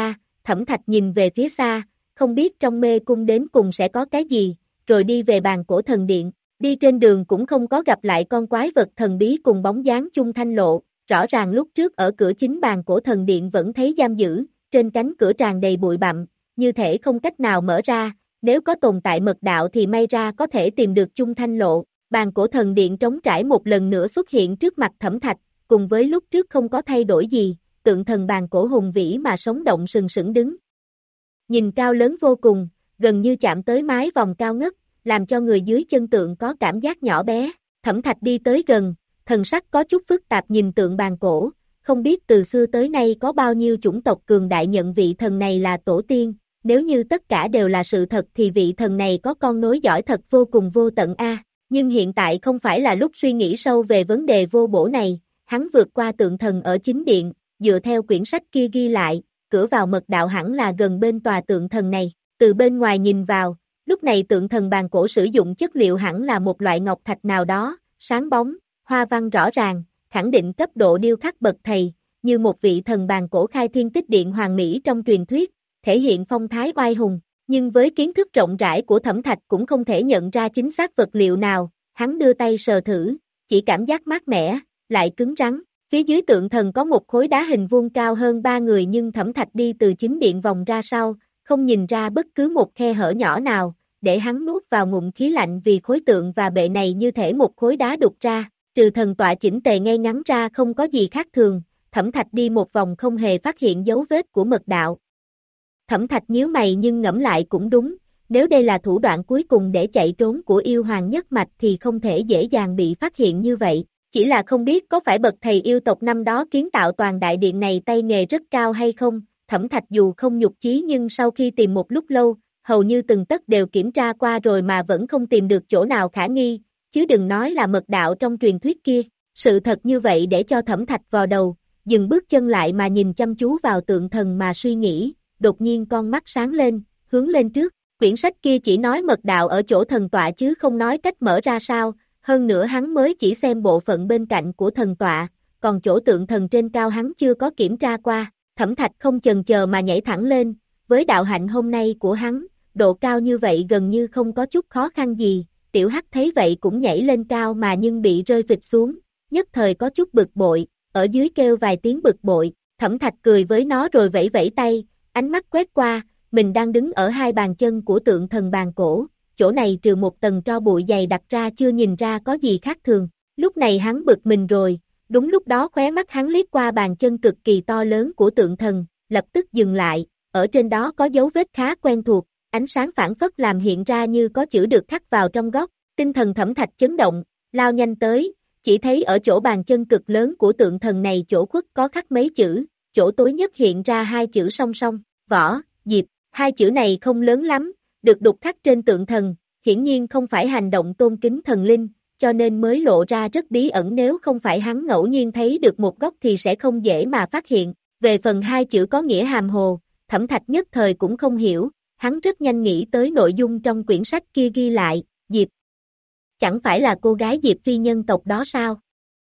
Thẩm Thạch nhìn về phía xa, không biết trong mê cung đến cùng sẽ có cái gì, rồi đi về bàn cổ thần điện, đi trên đường cũng không có gặp lại con quái vật thần bí cùng bóng dáng chung thanh lộ, rõ ràng lúc trước ở cửa chính bàn cổ thần điện vẫn thấy giam giữ, trên cánh cửa tràn đầy bụi bặm, như thể không cách nào mở ra, nếu có tồn tại mật đạo thì may ra có thể tìm được chung thanh lộ, bàn cổ thần điện trống trải một lần nữa xuất hiện trước mặt Thẩm Thạch, cùng với lúc trước không có thay đổi gì, tượng thần bàn cổ hùng vĩ mà sống động sừng sững đứng. Nhìn cao lớn vô cùng, gần như chạm tới mái vòng cao ngất, làm cho người dưới chân tượng có cảm giác nhỏ bé. Thẩm Thạch đi tới gần, thần sắc có chút phức tạp nhìn tượng bàn cổ, không biết từ xưa tới nay có bao nhiêu chủng tộc cường đại nhận vị thần này là tổ tiên, nếu như tất cả đều là sự thật thì vị thần này có con nối dõi thật vô cùng vô tận a. Nhưng hiện tại không phải là lúc suy nghĩ sâu về vấn đề vô bổ này, hắn vượt qua tượng thần ở chính điện, dựa theo quyển sách kia ghi lại, cửa vào mật đạo hẳn là gần bên tòa tượng thần này, từ bên ngoài nhìn vào, lúc này tượng thần bàn cổ sử dụng chất liệu hẳn là một loại ngọc thạch nào đó, sáng bóng, hoa văn rõ ràng, khẳng định cấp độ điêu khắc bậc thầy, như một vị thần bàn cổ khai thiên tích điện hoàng mỹ trong truyền thuyết, thể hiện phong thái oai hùng, nhưng với kiến thức rộng rãi của Thẩm Thạch cũng không thể nhận ra chính xác vật liệu nào, hắn đưa tay sờ thử, chỉ cảm giác mát mẻ, lại cứng rắn, phía dưới tượng thần có một khối đá hình vuông cao hơn ba người nhưng Thẩm Thạch đi từ chính điện vòng ra sau, không nhìn ra bất cứ một khe hở nhỏ nào, để hắn nuốt vào ngụm khí lạnh vì khối tượng và bệ này như thể một khối đá đục ra, trừ thần tọa chỉnh tề ngay ngắn ra không có gì khác thường, Thẩm Thạch đi một vòng không hề phát hiện dấu vết của mật đạo. Thẩm Thạch nhíu mày nhưng ngẫm lại cũng đúng, nếu đây là thủ đoạn cuối cùng để chạy trốn của yêu hoàng nhất mạch thì không thể dễ dàng bị phát hiện như vậy, chỉ là không biết có phải bậc thầy yêu tộc năm đó kiến tạo toàn đại điện này tay nghề rất cao hay không, Thẩm Thạch dù không nhục chí nhưng sau khi tìm một lúc lâu, hầu như từng tấc đều kiểm tra qua rồi mà vẫn không tìm được chỗ nào khả nghi, chứ đừng nói là mật đạo trong truyền thuyết kia, sự thật như vậy để cho Thẩm Thạch vào đầu, dừng bước chân lại mà nhìn chăm chú vào tượng thần mà suy nghĩ, đột nhiên con mắt sáng lên, hướng lên trước, quyển sách kia chỉ nói mật đạo ở chỗ thần tọa chứ không nói cách mở ra sao, hơn nữa hắn mới chỉ xem bộ phận bên cạnh của thần tọa, còn chỗ tượng thần trên cao hắn chưa có kiểm tra qua, Thẩm Thạch không chần chờ mà nhảy thẳng lên, với đạo hạnh hôm nay của hắn, độ cao như vậy gần như không có chút khó khăn gì, tiểu hắc thấy vậy cũng nhảy lên cao mà nhưng bị rơi phịch xuống, nhất thời có chút bực bội, ở dưới kêu vài tiếng bực bội, Thẩm Thạch cười với nó rồi vẫy vẫy tay, ánh mắt quét qua, mình đang đứng ở hai bàn chân của tượng thần bàn cổ, chỗ này trừ một tầng tro bụi dày đặc ra chưa nhìn ra có gì khác thường, lúc này hắn bực mình rồi, đúng lúc đó khóe mắt hắn liếc qua bàn chân cực kỳ to lớn của tượng thần, lập tức dừng lại, ở trên đó có dấu vết khá quen thuộc, ánh sáng phản phất làm hiện ra như có chữ được khắc vào trong góc, tinh thần Thẩm Thạch chấn động, lao nhanh tới, chỉ thấy ở chỗ bàn chân cực lớn của tượng thần này chỗ khuất có khắc mấy chữ, chỗ tối nhất hiện ra hai chữ song song, võ, diệp, hai chữ này không lớn lắm, được đục khắc trên tượng thần, hiển nhiên không phải hành động tôn kính thần linh, cho nên mới lộ ra rất bí ẩn nếu không phải hắn ngẫu nhiên thấy được một góc thì sẽ không dễ mà phát hiện, về phần hai chữ có nghĩa hàm hồ, Thẩm Thạch nhất thời cũng không hiểu, hắn rất nhanh nghĩ tới nội dung trong quyển sách kia ghi lại, Diệp. Chẳng phải là cô gái Diệp phi nhân tộc đó sao?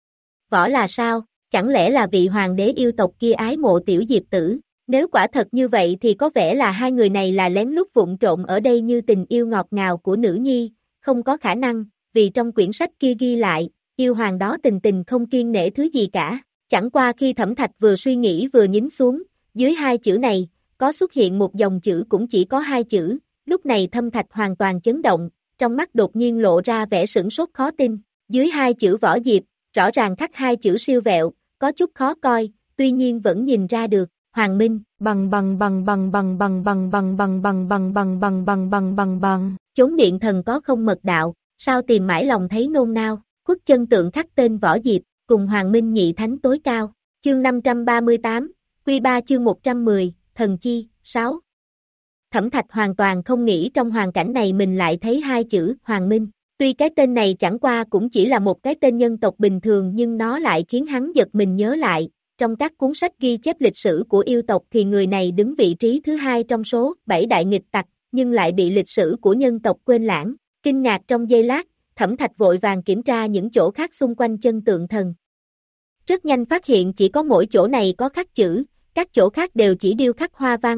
Võ là sao? Chẳng lẽ là vị hoàng đế yêu tộc kia ái mộ tiểu Diệp tử? Nếu quả thật như vậy thì có vẻ là hai người này là lén lút vụng trộn ở đây như tình yêu ngọt ngào của nữ nhi, không có khả năng, vì trong quyển sách kia ghi lại, yêu hoàng đó tình tình không kiêng nể thứ gì cả, chẳng qua khi Thẩm Thạch vừa suy nghĩ vừa nhín xuống, dưới hai chữ này, có xuất hiện một dòng chữ cũng chỉ có hai chữ, lúc này Thâm Thạch hoàn toàn chấn động, trong mắt đột nhiên lộ ra vẻ sửng sốt khó tin, dưới hai chữ võ diệp, rõ ràng khắc hai chữ siêu vẹo, có chút khó coi, tuy nhiên vẫn nhìn ra được. Hoàng Minh, bằng bằng bằng bằng bằng bằng bằng bằng bằng bằng bằng bằng bằng bằng bằng bằng bằng, chốn điện thần có không mật đạo, sao tìm mãi lòng thấy nôn nao, khuất chân tượng khắc tên võ diệp, cùng Hoàng Minh nhị thánh tối cao, chương năm trăm ba mươi tám, quy ba chương một trăm mười, thần chi, sáu. Thẩm Thạch hoàn toàn không nghĩ trong hoàn cảnh này mình lại thấy hai chữ Hoàng Minh, tuy cái tên này chẳng qua cũng chỉ là một cái tên nhân tộc bình thường nhưng nó lại khiến hắn giật mình nhớ lại. Trong các cuốn sách ghi chép lịch sử của yêu tộc thì người này đứng vị trí thứ hai trong số bảy đại nghịch tặc, nhưng lại bị lịch sử của nhân tộc quên lãng. Kinh ngạc trong giây lát, Thẩm Thạch vội vàng kiểm tra những chỗ khác xung quanh chân tượng thần. Rất nhanh phát hiện chỉ có mỗi chỗ này có khắc chữ, các chỗ khác đều chỉ điêu khắc hoa văn,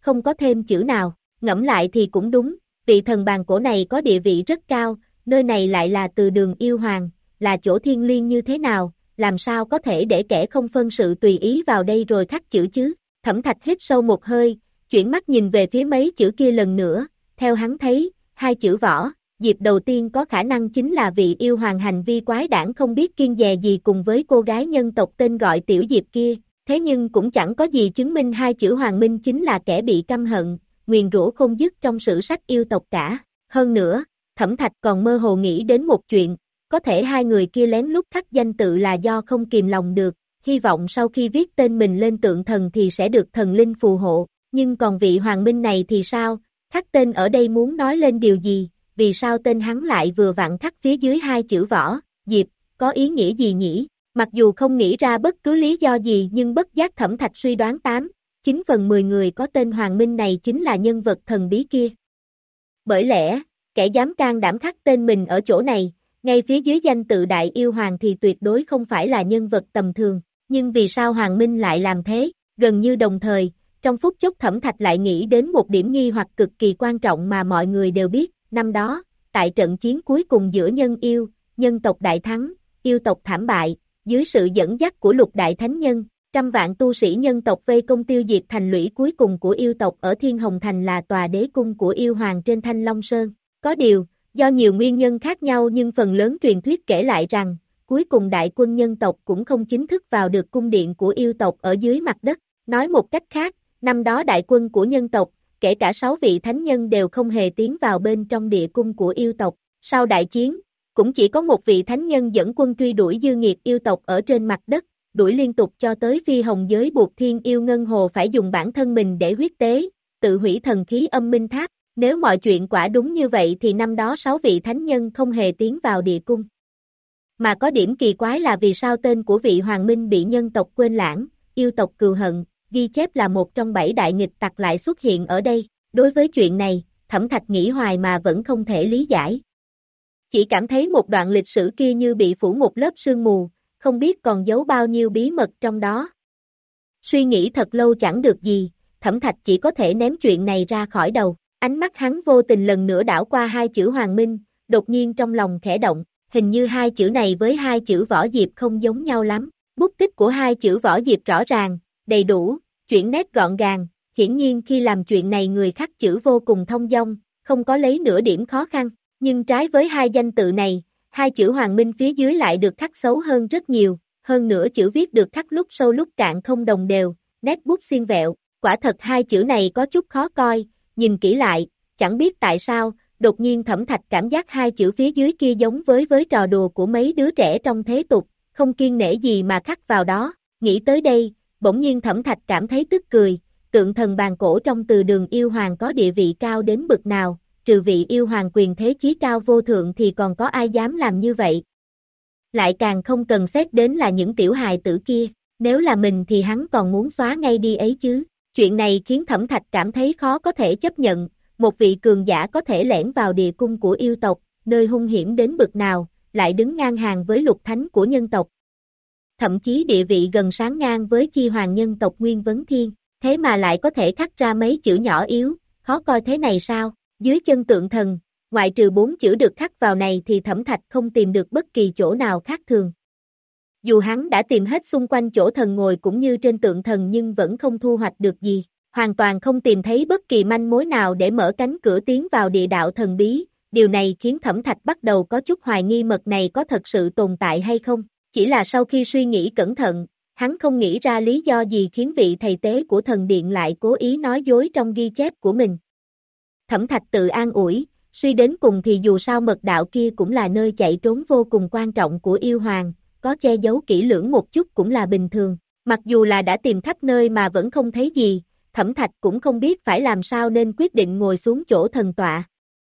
không có thêm chữ nào, ngẫm lại thì cũng đúng, vị thần bàn cổ này có địa vị rất cao, nơi này lại là từ đường yêu hoàng, là chỗ thiêng liêng như thế nào, làm sao có thể để kẻ không phân sự tùy ý vào đây rồi khắc chữ chứ, Thẩm Thạch hít sâu một hơi, chuyển mắt nhìn về phía mấy chữ kia lần nữa, theo hắn thấy, hai chữ võ, Diệp đầu tiên có khả năng chính là vị yêu hoàng hành vi quái đản không biết kiêng dè gì cùng với cô gái nhân tộc tên gọi Tiểu Diệp kia, thế nhưng cũng chẳng có gì chứng minh hai chữ hoàng minh chính là kẻ bị căm hận, nguyền rủa không dứt trong sử sách yêu tộc cả, hơn nữa, Thẩm Thạch còn mơ hồ nghĩ đến một chuyện, có thể hai người kia lén lút khắc danh tự là do không kìm lòng được, hy vọng sau khi viết tên mình lên tượng thần thì sẽ được thần linh phù hộ, nhưng còn vị hoàng minh này thì sao, khắc tên ở đây muốn nói lên điều gì, vì sao tên hắn lại vừa vặn khắc phía dưới hai chữ võ, Diệp, có ý nghĩa gì nhỉ, mặc dù không nghĩ ra bất cứ lý do gì nhưng bất giác Thẩm Thạch suy đoán tám, chín phần mười người có tên hoàng minh này chính là nhân vật thần bí kia. Bởi lẽ, kẻ dám can đảm khắc tên mình ở chỗ này, ngay phía dưới danh tự đại yêu hoàng thì tuyệt đối không phải là nhân vật tầm thường, nhưng vì sao Hoàng Minh lại làm thế, gần như đồng thời, trong phút chốc Thẩm Thạch lại nghĩ đến một điểm nghi hoặc cực kỳ quan trọng mà mọi người đều biết, năm đó, tại trận chiến cuối cùng giữa nhân yêu, nhân tộc đại thắng, yêu tộc thảm bại, dưới sự dẫn dắt của lục đại thánh nhân, trăm vạn tu sĩ nhân tộc vây công tiêu diệt thành lũy cuối cùng của yêu tộc ở Thiên Hồng Thành là tòa đế cung của yêu hoàng trên Thanh Long Sơn, có điều, do nhiều nguyên nhân khác nhau nhưng phần lớn truyền thuyết kể lại rằng, cuối cùng đại quân nhân tộc cũng không chính thức vào được cung điện của yêu tộc ở dưới mặt đất. Nói một cách khác, năm đó đại quân của nhân tộc, kể cả sáu vị thánh nhân đều không hề tiến vào bên trong địa cung của yêu tộc. Sau đại chiến, cũng chỉ có một vị thánh nhân dẫn quân truy đuổi dư nghiệt yêu tộc ở trên mặt đất, đuổi liên tục cho tới phi hồng giới buộc thiên yêu ngân hồ phải dùng bản thân mình để huyết tế, tự hủy thần khí âm minh tháp. Nếu mọi chuyện quả đúng như vậy thì năm đó sáu vị thánh nhân không hề tiến vào địa cung. Mà có điểm kỳ quái là vì sao tên của vị hoàng minh bị nhân tộc quên lãng, yêu tộc cừu hận, ghi chép là một trong bảy đại nghịch tặc lại xuất hiện ở đây. Đối với chuyện này, Thẩm Thạch nghĩ hoài mà vẫn không thể lý giải. Chỉ cảm thấy một đoạn lịch sử kia như bị phủ một lớp sương mù, không biết còn giấu bao nhiêu bí mật trong đó. Suy nghĩ thật lâu chẳng được gì, Thẩm Thạch chỉ có thể ném chuyện này ra khỏi đầu. Ánh mắt hắn vô tình lần nữa đảo qua hai chữ Hoàng Minh, đột nhiên trong lòng khẽ động, hình như hai chữ này với hai chữ Võ Diệp không giống nhau lắm. Bút tích của hai chữ Võ Diệp rõ ràng, đầy đủ, chuyển nét gọn gàng, hiển nhiên khi làm chuyện này người khắc chữ vô cùng thông dong, không có lấy nửa điểm khó khăn. Nhưng trái với hai danh tự này, hai chữ Hoàng Minh phía dưới lại được khắc xấu hơn rất nhiều, hơn nữa chữ viết được khắc lúc sâu lúc cạn không đồng đều, nét bút xiên vẹo, quả thật hai chữ này có chút khó coi. Nhìn kỹ lại, chẳng biết tại sao, đột nhiên Thẩm Thạch cảm giác hai chữ phía dưới kia giống với với trò đùa của mấy đứa trẻ trong thế tục, không kiêng nể gì mà khắc vào đó. Nghĩ tới đây, bỗng nhiên Thẩm Thạch cảm thấy tức cười, tượng thần bàn cổ trong từ đường yêu hoàng có địa vị cao đến bực nào, trừ vị yêu hoàng quyền thế chí cao vô thượng thì còn có ai dám làm như vậy. Lại càng không cần xét đến là những tiểu hài tử kia, nếu là mình thì hắn còn muốn xóa ngay đi ấy chứ. Chuyện này khiến Thẩm Thạch cảm thấy khó có thể chấp nhận, một vị cường giả có thể lẻn vào địa cung của yêu tộc, nơi hung hiểm đến bực nào, lại đứng ngang hàng với lục thánh của nhân tộc. Thậm chí địa vị gần sáng ngang với chi hoàng nhân tộc Nguyên Vấn Thiên, thế mà lại có thể khắc ra mấy chữ nhỏ yếu, khó coi thế này sao? Dưới chân tượng thần, ngoại trừ bốn chữ được khắc vào này thì Thẩm Thạch không tìm được bất kỳ chỗ nào khác thường. Dù hắn đã tìm hết xung quanh chỗ thần ngồi cũng như trên tượng thần nhưng vẫn không thu hoạch được gì, hoàn toàn không tìm thấy bất kỳ manh mối nào để mở cánh cửa tiến vào địa đạo thần bí, điều này khiến Thẩm Thạch bắt đầu có chút hoài nghi mật này có thật sự tồn tại hay không, chỉ là sau khi suy nghĩ cẩn thận, hắn không nghĩ ra lý do gì khiến vị thầy tế của thần điện lại cố ý nói dối trong ghi chép của mình. Thẩm Thạch tự an ủi, suy đến cùng thì dù sao mật đạo kia cũng là nơi chạy trốn vô cùng quan trọng của yêu hoàng, có che giấu kỹ lưỡng một chút cũng là bình thường, mặc dù là đã tìm khắp nơi mà vẫn không thấy gì, Thẩm Thạch cũng không biết phải làm sao nên quyết định ngồi xuống chỗ thần tọa.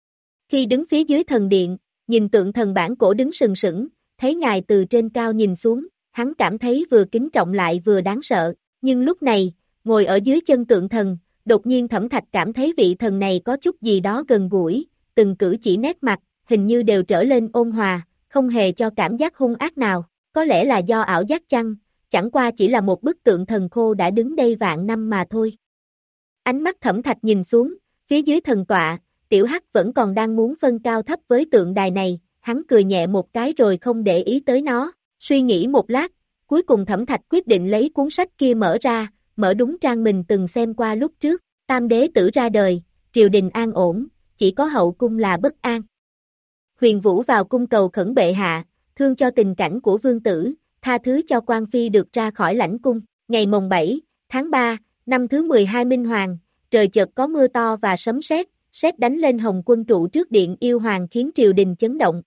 Khi đứng phía dưới thần điện, nhìn tượng thần bản cổ đứng sừng sững, thấy ngài từ trên cao nhìn xuống, hắn cảm thấy vừa kính trọng lại vừa đáng sợ, nhưng lúc này, ngồi ở dưới chân tượng thần, đột nhiên Thẩm Thạch cảm thấy vị thần này có chút gì đó gần gũi, từng cử chỉ nét mặt, hình như đều trở lên ôn hòa, không hề cho cảm giác hung ác nào. Có lẽ là do ảo giác chăng, chẳng qua chỉ là một bức tượng thần khô đã đứng đây vạn năm mà thôi. Ánh mắt Thẩm Thạch nhìn xuống, phía dưới thần tọa, Tiểu Hắc vẫn còn đang muốn phân cao thấp với tượng đài này, hắn cười nhẹ một cái rồi không để ý tới nó, suy nghĩ một lát, cuối cùng Thẩm Thạch quyết định lấy cuốn sách kia mở ra, mở đúng trang mình từng xem qua lúc trước, Tam đế tử ra đời, triều đình an ổn, chỉ có hậu cung là bất an. Huyền Vũ vào cung cầu khẩn bệ hạ, thương cho tình cảnh của vương tử, tha thứ cho quan phi được ra khỏi lãnh cung, ngày mồng bảy, tháng ba, năm thứ mười hai Minh Hoàng, trời chợt có mưa to và sấm sét, sét đánh lên Hồng Quân trụ trước điện yêu hoàng khiến triều đình chấn động.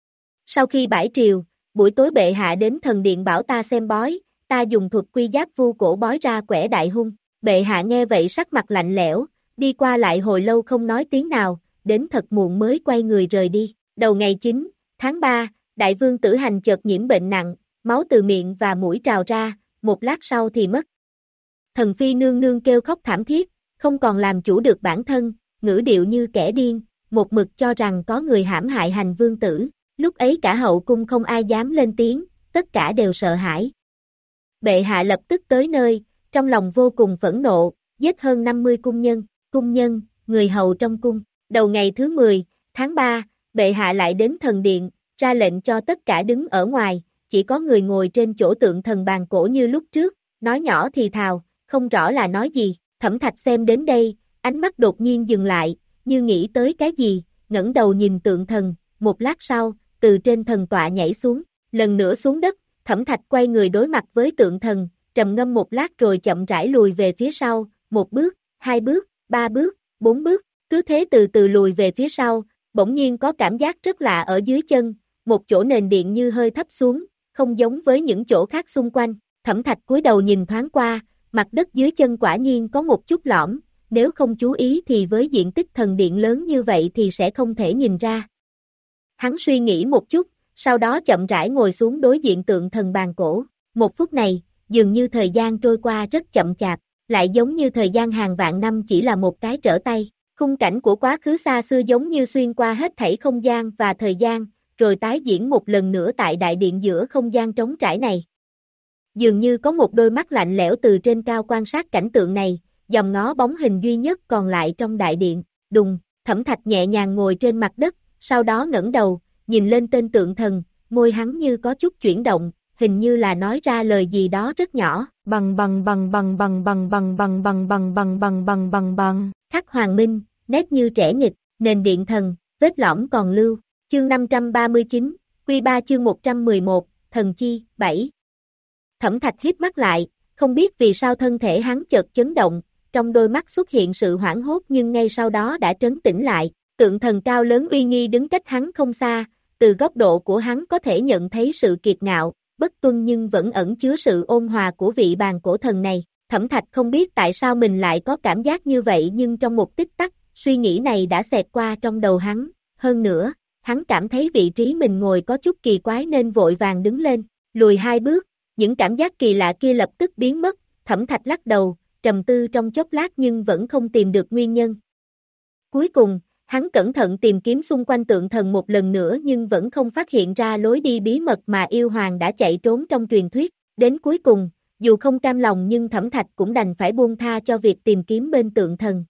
Sau khi bãi triều, buổi tối bệ hạ đến thần điện bảo ta xem bói, ta dùng thuật quy giáp vu cổ bói ra quẻ đại hung, bệ hạ nghe vậy sắc mặt lạnh lẽo, đi qua lại hồi lâu không nói tiếng nào, đến thật muộn mới quay người rời đi. Đầu ngày chín, tháng ba, đại vương Tử Hành chợt nhiễm bệnh nặng, máu từ miệng và mũi trào ra, một lát sau thì mất. Thần phi nương nương kêu khóc thảm thiết, không còn làm chủ được bản thân, ngữ điệu như kẻ điên, một mực cho rằng có người hãm hại hành vương tử, lúc ấy cả hậu cung không ai dám lên tiếng, tất cả đều sợ hãi. Bệ hạ lập tức tới nơi, trong lòng vô cùng phẫn nộ, giết hơn năm mươi cung nhân, cung nhân, người hầu trong cung. Đầu ngày thứ mười, tháng ba, bệ hạ lại đến thần điện, ra lệnh cho tất cả đứng ở ngoài, chỉ có người ngồi trên chỗ tượng thần bàn cổ như lúc trước, nói nhỏ thì thào, không rõ là nói gì. Thẩm Thạch xem đến đây, ánh mắt đột nhiên dừng lại, như nghĩ tới cái gì, ngẩng đầu nhìn tượng thần, một lát sau, từ trên thần tọa nhảy xuống, lần nữa xuống đất, Thẩm Thạch quay người đối mặt với tượng thần, trầm ngâm một lát rồi chậm rãi lùi về phía sau, một bước, hai bước, ba bước, bốn bước, cứ thế từ từ lùi về phía sau, bỗng nhiên có cảm giác rất lạ ở dưới chân, một chỗ nền điện như hơi thấp xuống, không giống với những chỗ khác xung quanh. Thẩm Thạch cúi đầu nhìn thoáng qua, mặt đất dưới chân quả nhiên có một chút lõm, nếu không chú ý thì với diện tích thần điện lớn như vậy thì sẽ không thể nhìn ra. Hắn suy nghĩ một chút, sau đó chậm rãi ngồi xuống đối diện tượng thần bàn cổ. Một phút này, dường như thời gian trôi qua rất chậm chạp, lại giống như thời gian hàng vạn năm chỉ là một cái trở tay. Khung cảnh của quá khứ xa xưa giống như xuyên qua hết thảy không gian và thời gian, rồi tái diễn một lần nữa tại đại điện giữa không gian trống trải này. Dường như có một đôi mắt lạnh lẽo từ trên cao quan sát cảnh tượng này, dòm ngó bóng hình duy nhất còn lại trong đại điện. Đùng, Thẩm Thạch nhẹ nhàng ngồi trên mặt đất, sau đó ngẩng đầu, nhìn lên tên tượng thần, môi hắn như có chút chuyển động, hình như là nói ra lời gì đó rất nhỏ. Bằng bằng bằng bằng bằng bằng bằng bằng bằng bằng bằng bằng bằng bằng bằng. Khắc hoàng minh, nét như trẻ nghịch, nền điện thần, vết lõm còn lưu. Chương năm trăm ba mươi chín, Quy ba chương một trăm mười một, thần chi, bảy. Thẩm Thạch híp mắt lại, không biết vì sao thân thể hắn chợt chấn động, trong đôi mắt xuất hiện sự hoảng hốt nhưng ngay sau đó đã trấn tĩnh lại. Tượng thần cao lớn uy nghi đứng cách hắn không xa, từ góc độ của hắn có thể nhận thấy sự kiệt ngạo, bất tuân nhưng vẫn ẩn chứa sự ôn hòa của vị bàn cổ thần này. Thẩm Thạch không biết tại sao mình lại có cảm giác như vậy nhưng trong một tích tắc, suy nghĩ này đã xẹt qua trong đầu hắn. Hơn nữa, hắn cảm thấy vị trí mình ngồi có chút kỳ quái nên vội vàng đứng lên, lùi hai bước, những cảm giác kỳ lạ kia lập tức biến mất. Thẩm Thạch lắc đầu, trầm tư trong chốc lát nhưng vẫn không tìm được nguyên nhân. Cuối cùng, hắn cẩn thận tìm kiếm xung quanh tượng thần một lần nữa nhưng vẫn không phát hiện ra lối đi bí mật mà yêu hoàng đã chạy trốn trong truyền thuyết. Đến cuối cùng, dù không cam lòng nhưng Thẩm Thạch cũng đành phải buông tha cho việc tìm kiếm bên tượng thần.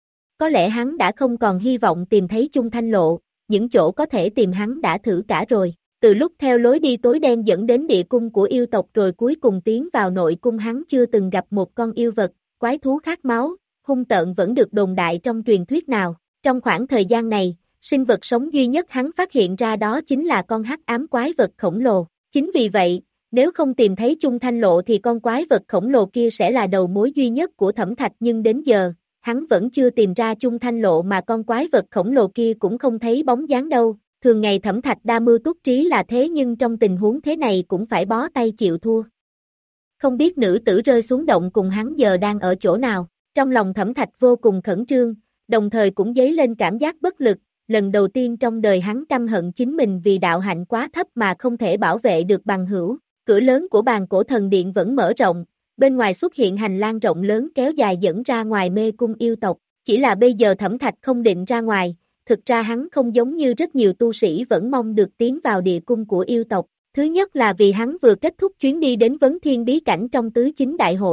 Có lẽ hắn đã không còn hy vọng tìm thấy Chung Thanh Lộ, những chỗ có thể tìm hắn đã thử cả rồi. Từ lúc theo lối đi tối đen dẫn đến địa cung của yêu tộc rồi cuối cùng tiến vào nội cung hắn chưa từng gặp một con yêu vật, quái thú khát máu, hung tợn vẫn được đồn đại trong truyền thuyết nào. Trong khoảng thời gian này, sinh vật sống duy nhất hắn phát hiện ra đó chính là con hắc ám quái vật khổng lồ. Chính vì vậy, nếu không tìm thấy Chung Thanh Lộ thì con quái vật khổng lồ kia sẽ là đầu mối duy nhất của Thẩm Thạch nhưng đến giờ, hắn vẫn chưa tìm ra Chung Thanh Lộ mà con quái vật khổng lồ kia cũng không thấy bóng dáng đâu. Thường ngày Thẩm Thạch đa mưu túc trí là thế nhưng trong tình huống thế này cũng phải bó tay chịu thua. Không biết nữ tử rơi xuống động cùng hắn giờ đang ở chỗ nào, trong lòng Thẩm Thạch vô cùng khẩn trương, đồng thời cũng dấy lên cảm giác bất lực, lần đầu tiên trong đời hắn căm hận chính mình vì đạo hạnh quá thấp mà không thể bảo vệ được bằng hữu. Cửa lớn của bàn cổ thần điện vẫn mở rộng, bên ngoài xuất hiện hành lang rộng lớn kéo dài dẫn ra ngoài mê cung yêu tộc, chỉ là bây giờ Thẩm Thạch không định ra ngoài, thực ra hắn không giống như rất nhiều tu sĩ vẫn mong được tiến vào địa cung của yêu tộc. Thứ nhất là vì hắn vừa kết thúc chuyến đi đến Vấn Thiên bí cảnh trong tứ chính đại hội,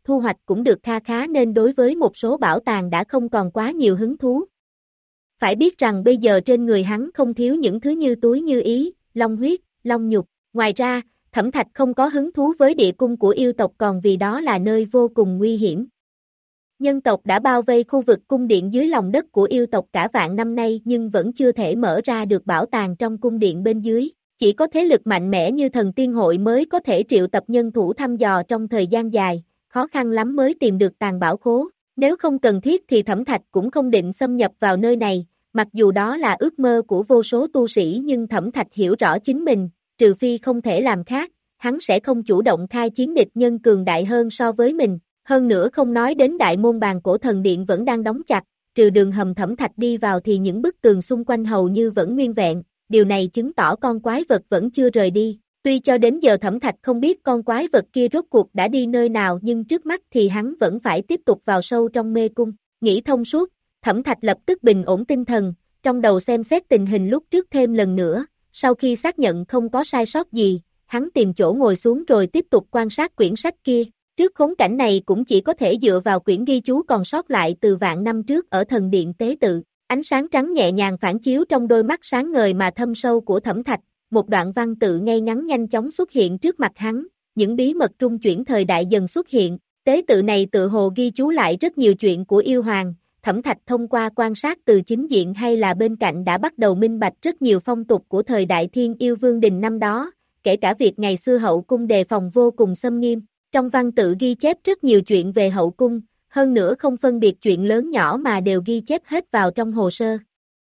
thu hoạch cũng được kha khá nên đối với một số bảo tàng đã không còn quá nhiều hứng thú. Phải biết rằng bây giờ trên người hắn không thiếu những thứ như túi như ý, long huyết, long nhục. Ngoài ra, Thẩm Thạch không có hứng thú với địa cung của yêu tộc còn vì đó là nơi vô cùng nguy hiểm. Nhân tộc đã bao vây khu vực cung điện dưới lòng đất của yêu tộc cả vạn năm nay nhưng vẫn chưa thể mở ra được bảo tàng trong cung điện bên dưới. Chỉ có thế lực mạnh mẽ như thần tiên hội mới có thể triệu tập nhân thủ thăm dò trong thời gian dài, khó khăn lắm mới tìm được tàng bảo khố. Nếu không cần thiết thì Thẩm Thạch cũng không định xâm nhập vào nơi này, mặc dù đó là ước mơ của vô số tu sĩ nhưng Thẩm Thạch hiểu rõ chính mình, trừ phi không thể làm khác, hắn sẽ không chủ động khai chiến địch nhân cường đại hơn so với mình. Hơn nữa không nói đến đại môn bàn cổ thần điện vẫn đang đóng chặt, trừ đường hầm Thẩm Thạch đi vào thì những bức tường xung quanh hầu như vẫn nguyên vẹn, điều này chứng tỏ con quái vật vẫn chưa rời đi. Tuy cho đến giờ Thẩm Thạch không biết con quái vật kia rốt cuộc đã đi nơi nào nhưng trước mắt thì hắn vẫn phải tiếp tục vào sâu trong mê cung. Nghĩ thông suốt, Thẩm Thạch lập tức bình ổn tinh thần, trong đầu xem xét tình hình lúc trước thêm lần nữa, sau khi xác nhận không có sai sót gì, hắn tìm chỗ ngồi xuống rồi tiếp tục quan sát quyển sách kia. Trước khốn cảnh này cũng chỉ có thể dựa vào quyển ghi chú còn sót lại từ vạn năm trước ở thần điện tế tự. Ánh sáng trắng nhẹ nhàng phản chiếu trong đôi mắt sáng ngời mà thâm sâu của Thẩm Thạch, một đoạn văn tự ngay ngắn nhanh chóng xuất hiện trước mặt hắn, những bí mật trung chuyển thời đại dần xuất hiện, tế tự này tự hồ ghi chú lại rất nhiều chuyện của yêu hoàng. Thẩm Thạch thông qua quan sát từ chính diện hay là bên cạnh đã bắt đầu minh bạch rất nhiều phong tục của thời đại Thiên Yêu Vương Đình năm đó, kể cả việc ngày xưa hậu cung đề phòng vô cùng xâm nghiêm. Trong văn tự ghi chép rất nhiều chuyện về hậu cung, hơn nữa không phân biệt chuyện lớn nhỏ mà đều ghi chép hết vào trong hồ sơ.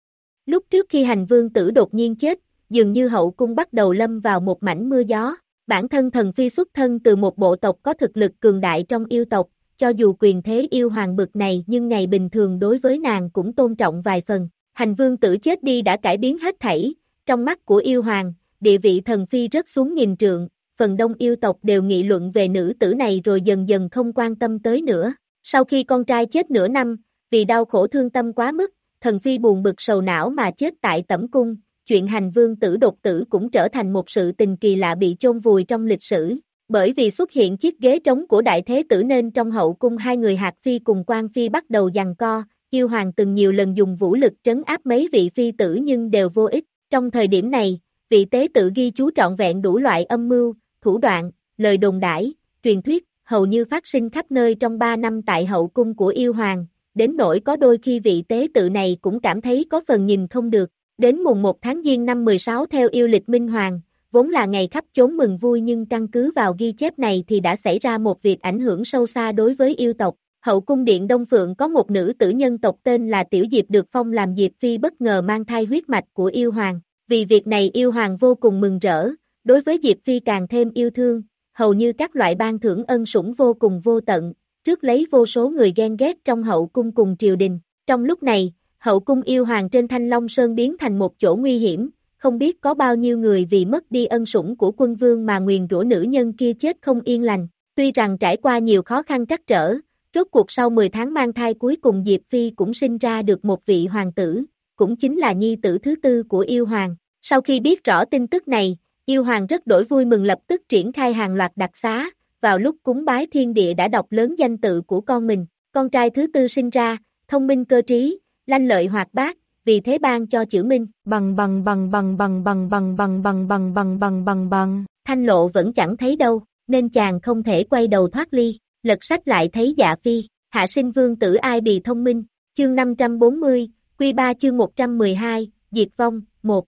Lúc trước khi hành vương tử đột nhiên chết, dường như hậu cung bắt đầu lâm vào một mảnh mưa gió. Bản thân thần phi xuất thân từ một bộ tộc có thực lực cường đại trong yêu tộc, cho dù quyền thế yêu hoàng bực này nhưng ngày bình thường đối với nàng cũng tôn trọng vài phần. Hành vương tử chết đi đã cải biến hết thảy, trong mắt của yêu hoàng, địa vị thần phi rớt xuống nghìn trượng, phần đông yêu tộc đều nghị luận về nữ tử này rồi dần dần không quan tâm tới nữa. Sau khi con trai chết nửa năm, vì đau khổ thương tâm quá mức, thần phi buồn bực sầu não mà chết tại Tẩm cung, chuyện hành vương tử đột tử cũng trở thành một sự tình kỳ lạ bị chôn vùi trong lịch sử. Bởi vì xuất hiện chiếc ghế trống của đại thế tử nên trong hậu cung hai người Hạc Phi cùng Quan Phi bắt đầu giằng co, yêu hoàng từng nhiều lần dùng vũ lực trấn áp mấy vị phi tử nhưng đều vô ích. Trong thời điểm này, vị tế tự ghi chú trọn vẹn đủ loại âm mưu, thủ đoạn, lời đồn đãi, truyền thuyết, hầu như phát sinh khắp nơi trong ba năm tại hậu cung của yêu hoàng, đến nỗi có đôi khi vị tế tự này cũng cảm thấy có phần nhìn không được. Đến mùng một tháng Giêng năm mười sáu theo yêu lịch Minh Hoàng, vốn là ngày khắp chốn mừng vui nhưng căn cứ vào ghi chép này thì đã xảy ra một việc ảnh hưởng sâu xa đối với yêu tộc. Hậu cung điện Đông Phượng có một nữ tử nhân tộc tên là Tiểu Diệp được phong làm Diệp Phi bất ngờ mang thai huyết mạch của yêu hoàng. Vì việc này yêu hoàng vô cùng mừng rỡ, đối với Diệp Phi càng thêm yêu thương, hầu như các loại ban thưởng ân sủng vô cùng vô tận, rước lấy vô số người ghen ghét trong hậu cung cùng triều đình. Trong lúc này, hậu cung yêu hoàng trên Thanh Long Sơn biến thành một chỗ nguy hiểm, không biết có bao nhiêu người vì mất đi ân sủng của quân vương mà nguyền rủa nữ nhân kia chết không yên lành. Tuy rằng trải qua nhiều khó khăn trắc trở, rốt cuộc sau mười tháng mang thai cuối cùng Diệp Phi cũng sinh ra được một vị hoàng tử, cũng chính là nhi tử thứ tư của yêu hoàng. Sau khi biết rõ tin tức này, yêu hoàng rất đổi vui mừng lập tức triển khai hàng loạt đặc xá, vào lúc cúng bái thiên địa đã đọc lớn danh tự của con mình. Con trai thứ tư sinh ra, thông minh cơ trí, lanh lợi hoạt bát, vì thế ban cho chữ Minh. Bằng bằng bằng bằng bằng bằng bằng bằng bằng bằng bằng bằng bằng bằng. Thanh Lộ vẫn chẳng thấy đâu, nên chàng không thể quay đầu thoát ly, lật sách lại thấy Dạ Phi, hạ sinh vương tử ai bì thông minh, chương năm trăm bốn mươi, quy ba chương một trăm mười hai, diệt vong, một.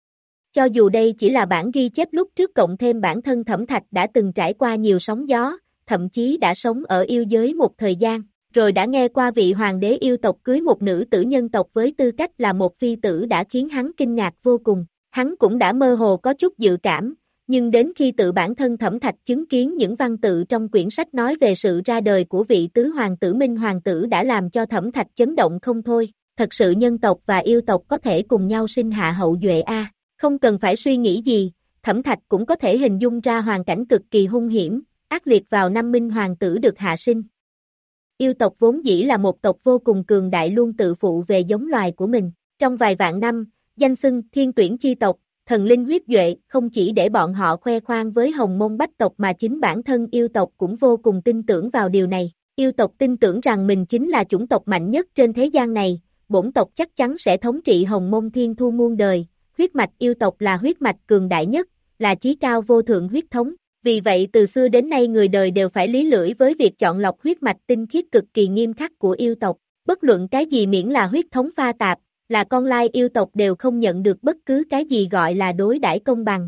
Cho dù đây chỉ là bản ghi chép lúc trước cộng thêm bản thân Thẩm Thạch đã từng trải qua nhiều sóng gió, thậm chí đã sống ở yêu giới một thời gian, rồi đã nghe qua vị hoàng đế yêu tộc cưới một nữ tử nhân tộc với tư cách là một phi tử đã khiến hắn kinh ngạc vô cùng. Hắn cũng đã mơ hồ có chút dự cảm, nhưng đến khi tự bản thân Thẩm Thạch chứng kiến những văn tự trong quyển sách nói về sự ra đời của vị tứ hoàng tử Minh hoàng tử đã làm cho Thẩm Thạch chấn động không thôi. Thật sự nhân tộc và yêu tộc có thể cùng nhau sinh hạ hậu duệ a. Không cần phải suy nghĩ gì, Thẩm Thạch cũng có thể hình dung ra hoàn cảnh cực kỳ hung hiểm, ác liệt vào năm Minh hoàng tử được hạ sinh. Yêu tộc vốn dĩ là một tộc vô cùng cường đại luôn tự phụ về giống loài của mình. Trong vài vạn năm, danh xưng thiên tuyển chi tộc, thần linh huyết duệ, không chỉ để bọn họ khoe khoang với hồng môn bách tộc mà chính bản thân yêu tộc cũng vô cùng tin tưởng vào điều này. Yêu tộc tin tưởng rằng mình chính là chủng tộc mạnh nhất trên thế gian này, bổn tộc chắc chắn sẽ thống trị hồng môn thiên thu muôn đời, huyết mạch yêu tộc là huyết mạch cường đại nhất, là chí cao vô thượng huyết thống. Vì vậy từ xưa đến nay người đời đều phải lý lưỡi với việc chọn lọc huyết mạch tinh khiết cực kỳ nghiêm khắc của yêu tộc. Bất luận cái gì miễn là huyết thống pha tạp, là con lai yêu tộc đều không nhận được bất cứ cái gì gọi là đối đãi công bằng.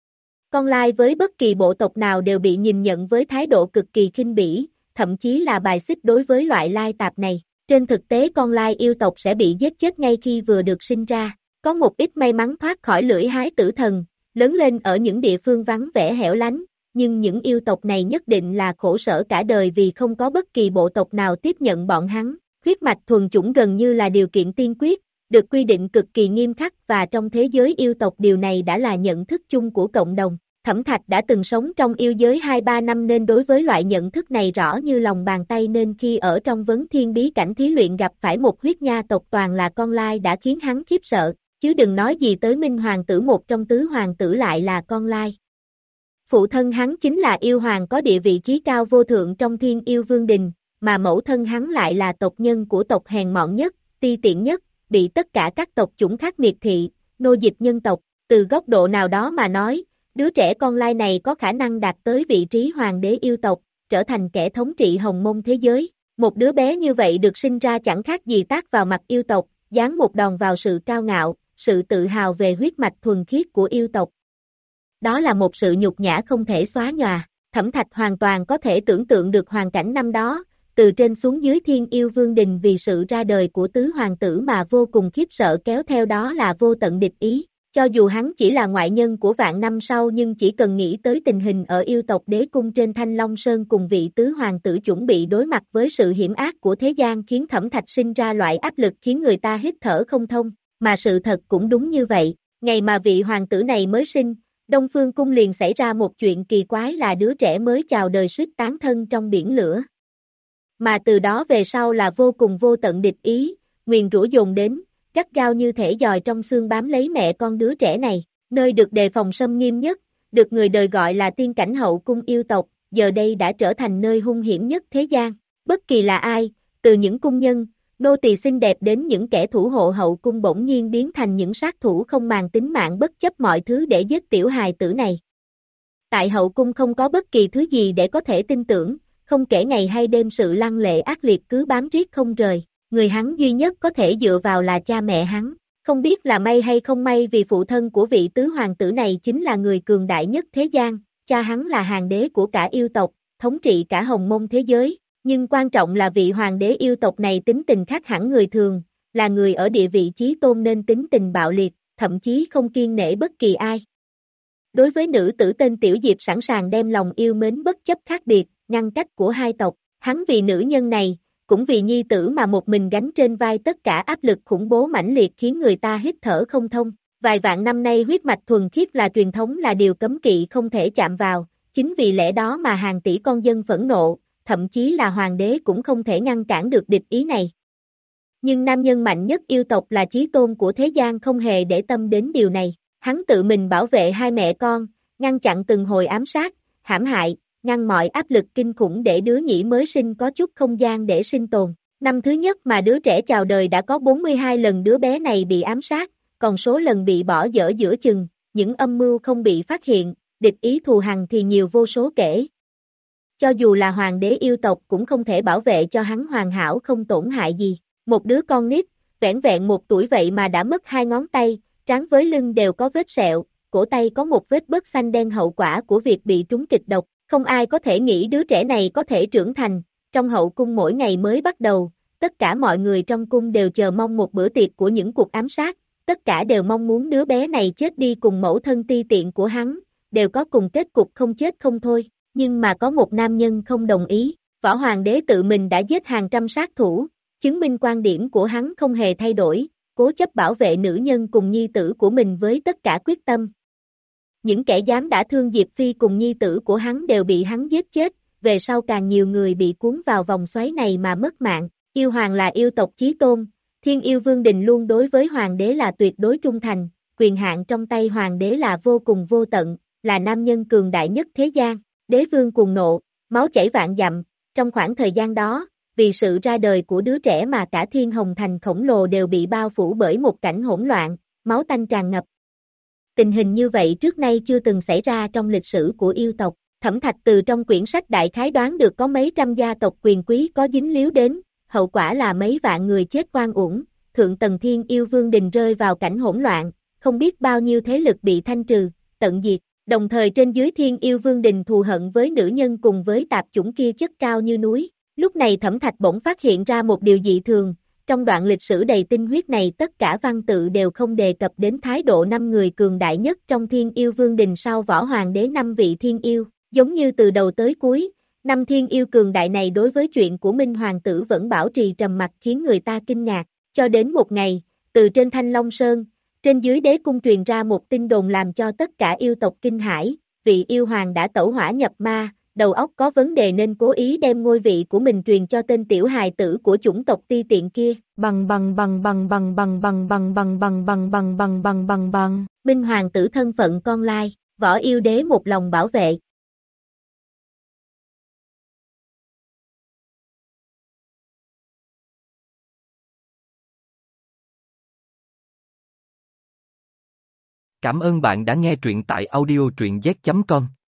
Con lai với bất kỳ bộ tộc nào đều bị nhìn nhận với thái độ cực kỳ khinh bỉ, thậm chí là bài xích đối với loại lai tạp này. Trên thực tế con lai yêu tộc sẽ bị giết chết ngay khi vừa được sinh ra. Có một ít may mắn thoát khỏi lưỡi hái tử thần, lớn lên ở những địa phương vắng vẻ hẻo lánh, nhưng những yêu tộc này nhất định là khổ sở cả đời vì không có bất kỳ bộ tộc nào tiếp nhận bọn hắn. Huyết mạch thuần chủng gần như là điều kiện tiên quyết, được quy định cực kỳ nghiêm khắc và trong thế giới yêu tộc điều này đã là nhận thức chung của cộng đồng. Thẩm Thạch đã từng sống trong yêu giới hai ba năm nên đối với loại nhận thức này rõ như lòng bàn tay, nên khi ở trong vấn thiên bí cảnh thí luyện gặp phải một huyết nha tộc toàn là con lai đã khiến hắn khiếp sợ, chứ đừng nói gì tới Minh Hoàng tử, một trong tứ hoàng tử lại là con lai. Phụ thân hắn chính là yêu hoàng có địa vị chí cao vô thượng trong Thiên Yêu Vương Đình, mà mẫu thân hắn lại là tộc nhân của tộc hèn mọn nhất, ti tiện nhất, bị tất cả các tộc chủng khác miệt thị, nô dịch nhân tộc. Từ góc độ nào đó mà nói, đứa trẻ con lai này có khả năng đạt tới vị trí hoàng đế yêu tộc, trở thành kẻ thống trị hồng môn thế giới. Một đứa bé như vậy được sinh ra chẳng khác gì tát vào mặt yêu tộc, giáng một đòn vào sự cao ngạo, sự tự hào về huyết mạch thuần khiết của yêu tộc. Đó là một sự nhục nhã không thể xóa nhòa. Thẩm Thạch hoàn toàn có thể tưởng tượng được hoàn cảnh năm đó, từ trên xuống dưới Thiên Yêu Vương Đình vì sự ra đời của tứ hoàng tử mà vô cùng khiếp sợ, kéo theo đó là vô tận địch ý. Cho dù hắn chỉ là ngoại nhân của vạn năm sau nhưng chỉ cần nghĩ tới tình hình ở yêu tộc đế cung trên Thanh Long Sơn cùng vị tứ hoàng tử chuẩn bị đối mặt với sự hiểm ác của thế gian khiến Thẩm Thạch sinh ra loại áp lực khiến người ta hít thở không thông, mà sự thật cũng đúng như vậy. Ngày mà vị hoàng tử này mới sinh, Đông Phương Cung liền xảy ra một chuyện kỳ quái là đứa trẻ mới chào đời suýt tán thân trong biển lửa. Mà từ đó về sau là vô cùng vô tận địch ý, nguyền rủa dồn đến, gắt gao như thể giòi trong xương bám lấy mẹ con đứa trẻ này. Nơi được đề phòng xâm nghiêm nhất, được người đời gọi là tiên cảnh hậu cung yêu tộc, giờ đây đã trở thành nơi hung hiểm nhất thế gian. Bất kỳ là ai, từ những cung nhân, nô tỳ xinh đẹp đến những kẻ thủ hộ hậu cung bỗng nhiên biến thành những sát thủ không màng tính mạng bất chấp mọi thứ để giết tiểu hài tử này. Tại hậu cung không có bất kỳ thứ gì để có thể tin tưởng, không kể ngày hay đêm sự lăng lệ ác liệt cứ bám riết không rời, người hắn duy nhất có thể dựa vào là cha mẹ hắn. Không biết là may hay không may vì phụ thân của vị tứ hoàng tử này chính là người cường đại nhất thế gian, cha hắn là hoàng đế của cả yêu tộc, thống trị cả hồng môn thế giới. Nhưng quan trọng là vị hoàng đế yêu tộc này tính tình khác hẳn người thường, là người ở địa vị chí tôn nên tính tình bạo liệt, thậm chí không kiêng nể bất kỳ ai. Đối với nữ tử tên Tiểu Diệp sẵn sàng đem lòng yêu mến bất chấp khác biệt, ngăn cách của hai tộc, hắn vì nữ nhân này, cũng vì nhi tử mà một mình gánh trên vai tất cả áp lực khủng bố mãnh liệt khiến người ta hít thở không thông. Vài vạn năm nay huyết mạch thuần khiết là truyền thống, là điều cấm kỵ không thể chạm vào, chính vì lẽ đó mà hàng tỷ con dân phẫn nộ, thậm chí là hoàng đế cũng không thể ngăn cản được địch ý này. Nhưng nam nhân mạnh nhất yêu tộc là chí tôn của thế gian không hề để tâm đến điều này, hắn tự mình bảo vệ hai mẹ con, ngăn chặn từng hồi ám sát, hãm hại, ngăn mọi áp lực kinh khủng để đứa nhĩ mới sinh có chút không gian để sinh tồn. Năm thứ nhất mà đứa trẻ chào đời đã có bốn mươi hai lần đứa bé này bị ám sát, còn số lần bị bỏ dở giữa chừng, những âm mưu không bị phát hiện, địch ý thù hằn thì nhiều vô số kể. Cho dù là hoàng đế yêu tộc cũng không thể bảo vệ cho hắn hoàn hảo không tổn hại gì. Một đứa con nít, vẻn vẹn một tuổi vậy mà đã mất hai ngón tay, trán với lưng đều có vết sẹo, cổ tay có một vết bớt xanh đen hậu quả của việc bị trúng kịch độc. Không ai có thể nghĩ đứa trẻ này có thể trưởng thành. Trong hậu cung mỗi ngày mới bắt đầu, tất cả mọi người trong cung đều chờ mong một bữa tiệc của những cuộc ám sát, tất cả đều mong muốn đứa bé này chết đi cùng mẫu thân ti tiện của hắn, đều có cùng kết cục không chết không thôi. Nhưng mà có một nam nhân không đồng ý, võ hoàng đế tự mình đã giết hàng trăm sát thủ, chứng minh quan điểm của hắn không hề thay đổi, cố chấp bảo vệ nữ nhân cùng nhi tử của mình với tất cả quyết tâm. Những kẻ dám đã thương Diệp Phi cùng nhi tử của hắn đều bị hắn giết chết, về sau càng nhiều người bị cuốn vào vòng xoáy này mà mất mạng. Yêu hoàng là yêu tộc chí tôn, Thiên Yêu Vương Đình luôn đối với hoàng đế là tuyệt đối trung thành, quyền hạn trong tay hoàng đế là vô cùng vô tận, là nam nhân cường đại nhất thế gian. Đế vương cuồng nộ, máu chảy vạn dặm, trong khoảng thời gian đó, vì sự ra đời của đứa trẻ mà cả Thiên Hồng Thành khổng lồ đều bị bao phủ bởi một cảnh hỗn loạn, máu tanh tràn ngập. Tình hình như vậy trước nay chưa từng xảy ra trong lịch sử của yêu tộc. Thẩm Thạch từ trong quyển sách đại khái đoán được có mấy trăm gia tộc quyền quý có dính líu đến, hậu quả là mấy vạn người chết oan uổng, thượng tầng Thiên Yêu Vương đình rơi vào cảnh hỗn loạn, không biết bao nhiêu thế lực bị thanh trừ, tận diệt. Đồng thời trên dưới Thiên Yêu Vương đình thù hận với nữ nhân cùng với tạp chủng kia chất cao như núi. Lúc này Thẩm Thạch bỗng phát hiện ra một điều dị thường, trong đoạn lịch sử đầy tinh huyết này tất cả văn tự đều không đề cập đến thái độ năm người cường đại nhất trong Thiên Yêu Vương đình sau Võ Hoàng đế năm vị thiên yêu, giống như từ đầu tới cuối, năm thiên yêu cường đại này đối với chuyện của Minh Hoàng tử vẫn bảo trì trầm mặc khiến người ta kinh ngạc, cho đến một ngày, từ trên Thanh Long Sơn, trên dưới đế cung truyền ra một tin đồn làm cho tất cả yêu tộc kinh hãi, vị yêu hoàng đã tẩu hỏa nhập ma, đầu óc có vấn đề nên cố ý đem ngôi vị của mình truyền cho tên tiểu hài tử của chủng tộc ti tiện kia. Bằng bằng bằng bằng bằng bằng bằng bằng bằng bằng bằng bằng bằng bằng bằng bằng. Minh hoàng tử thân phận con lai, võ yêu đế một lòng bảo vệ. Cảm ơn bạn đã nghe truyện tại audio truyện z chấm com.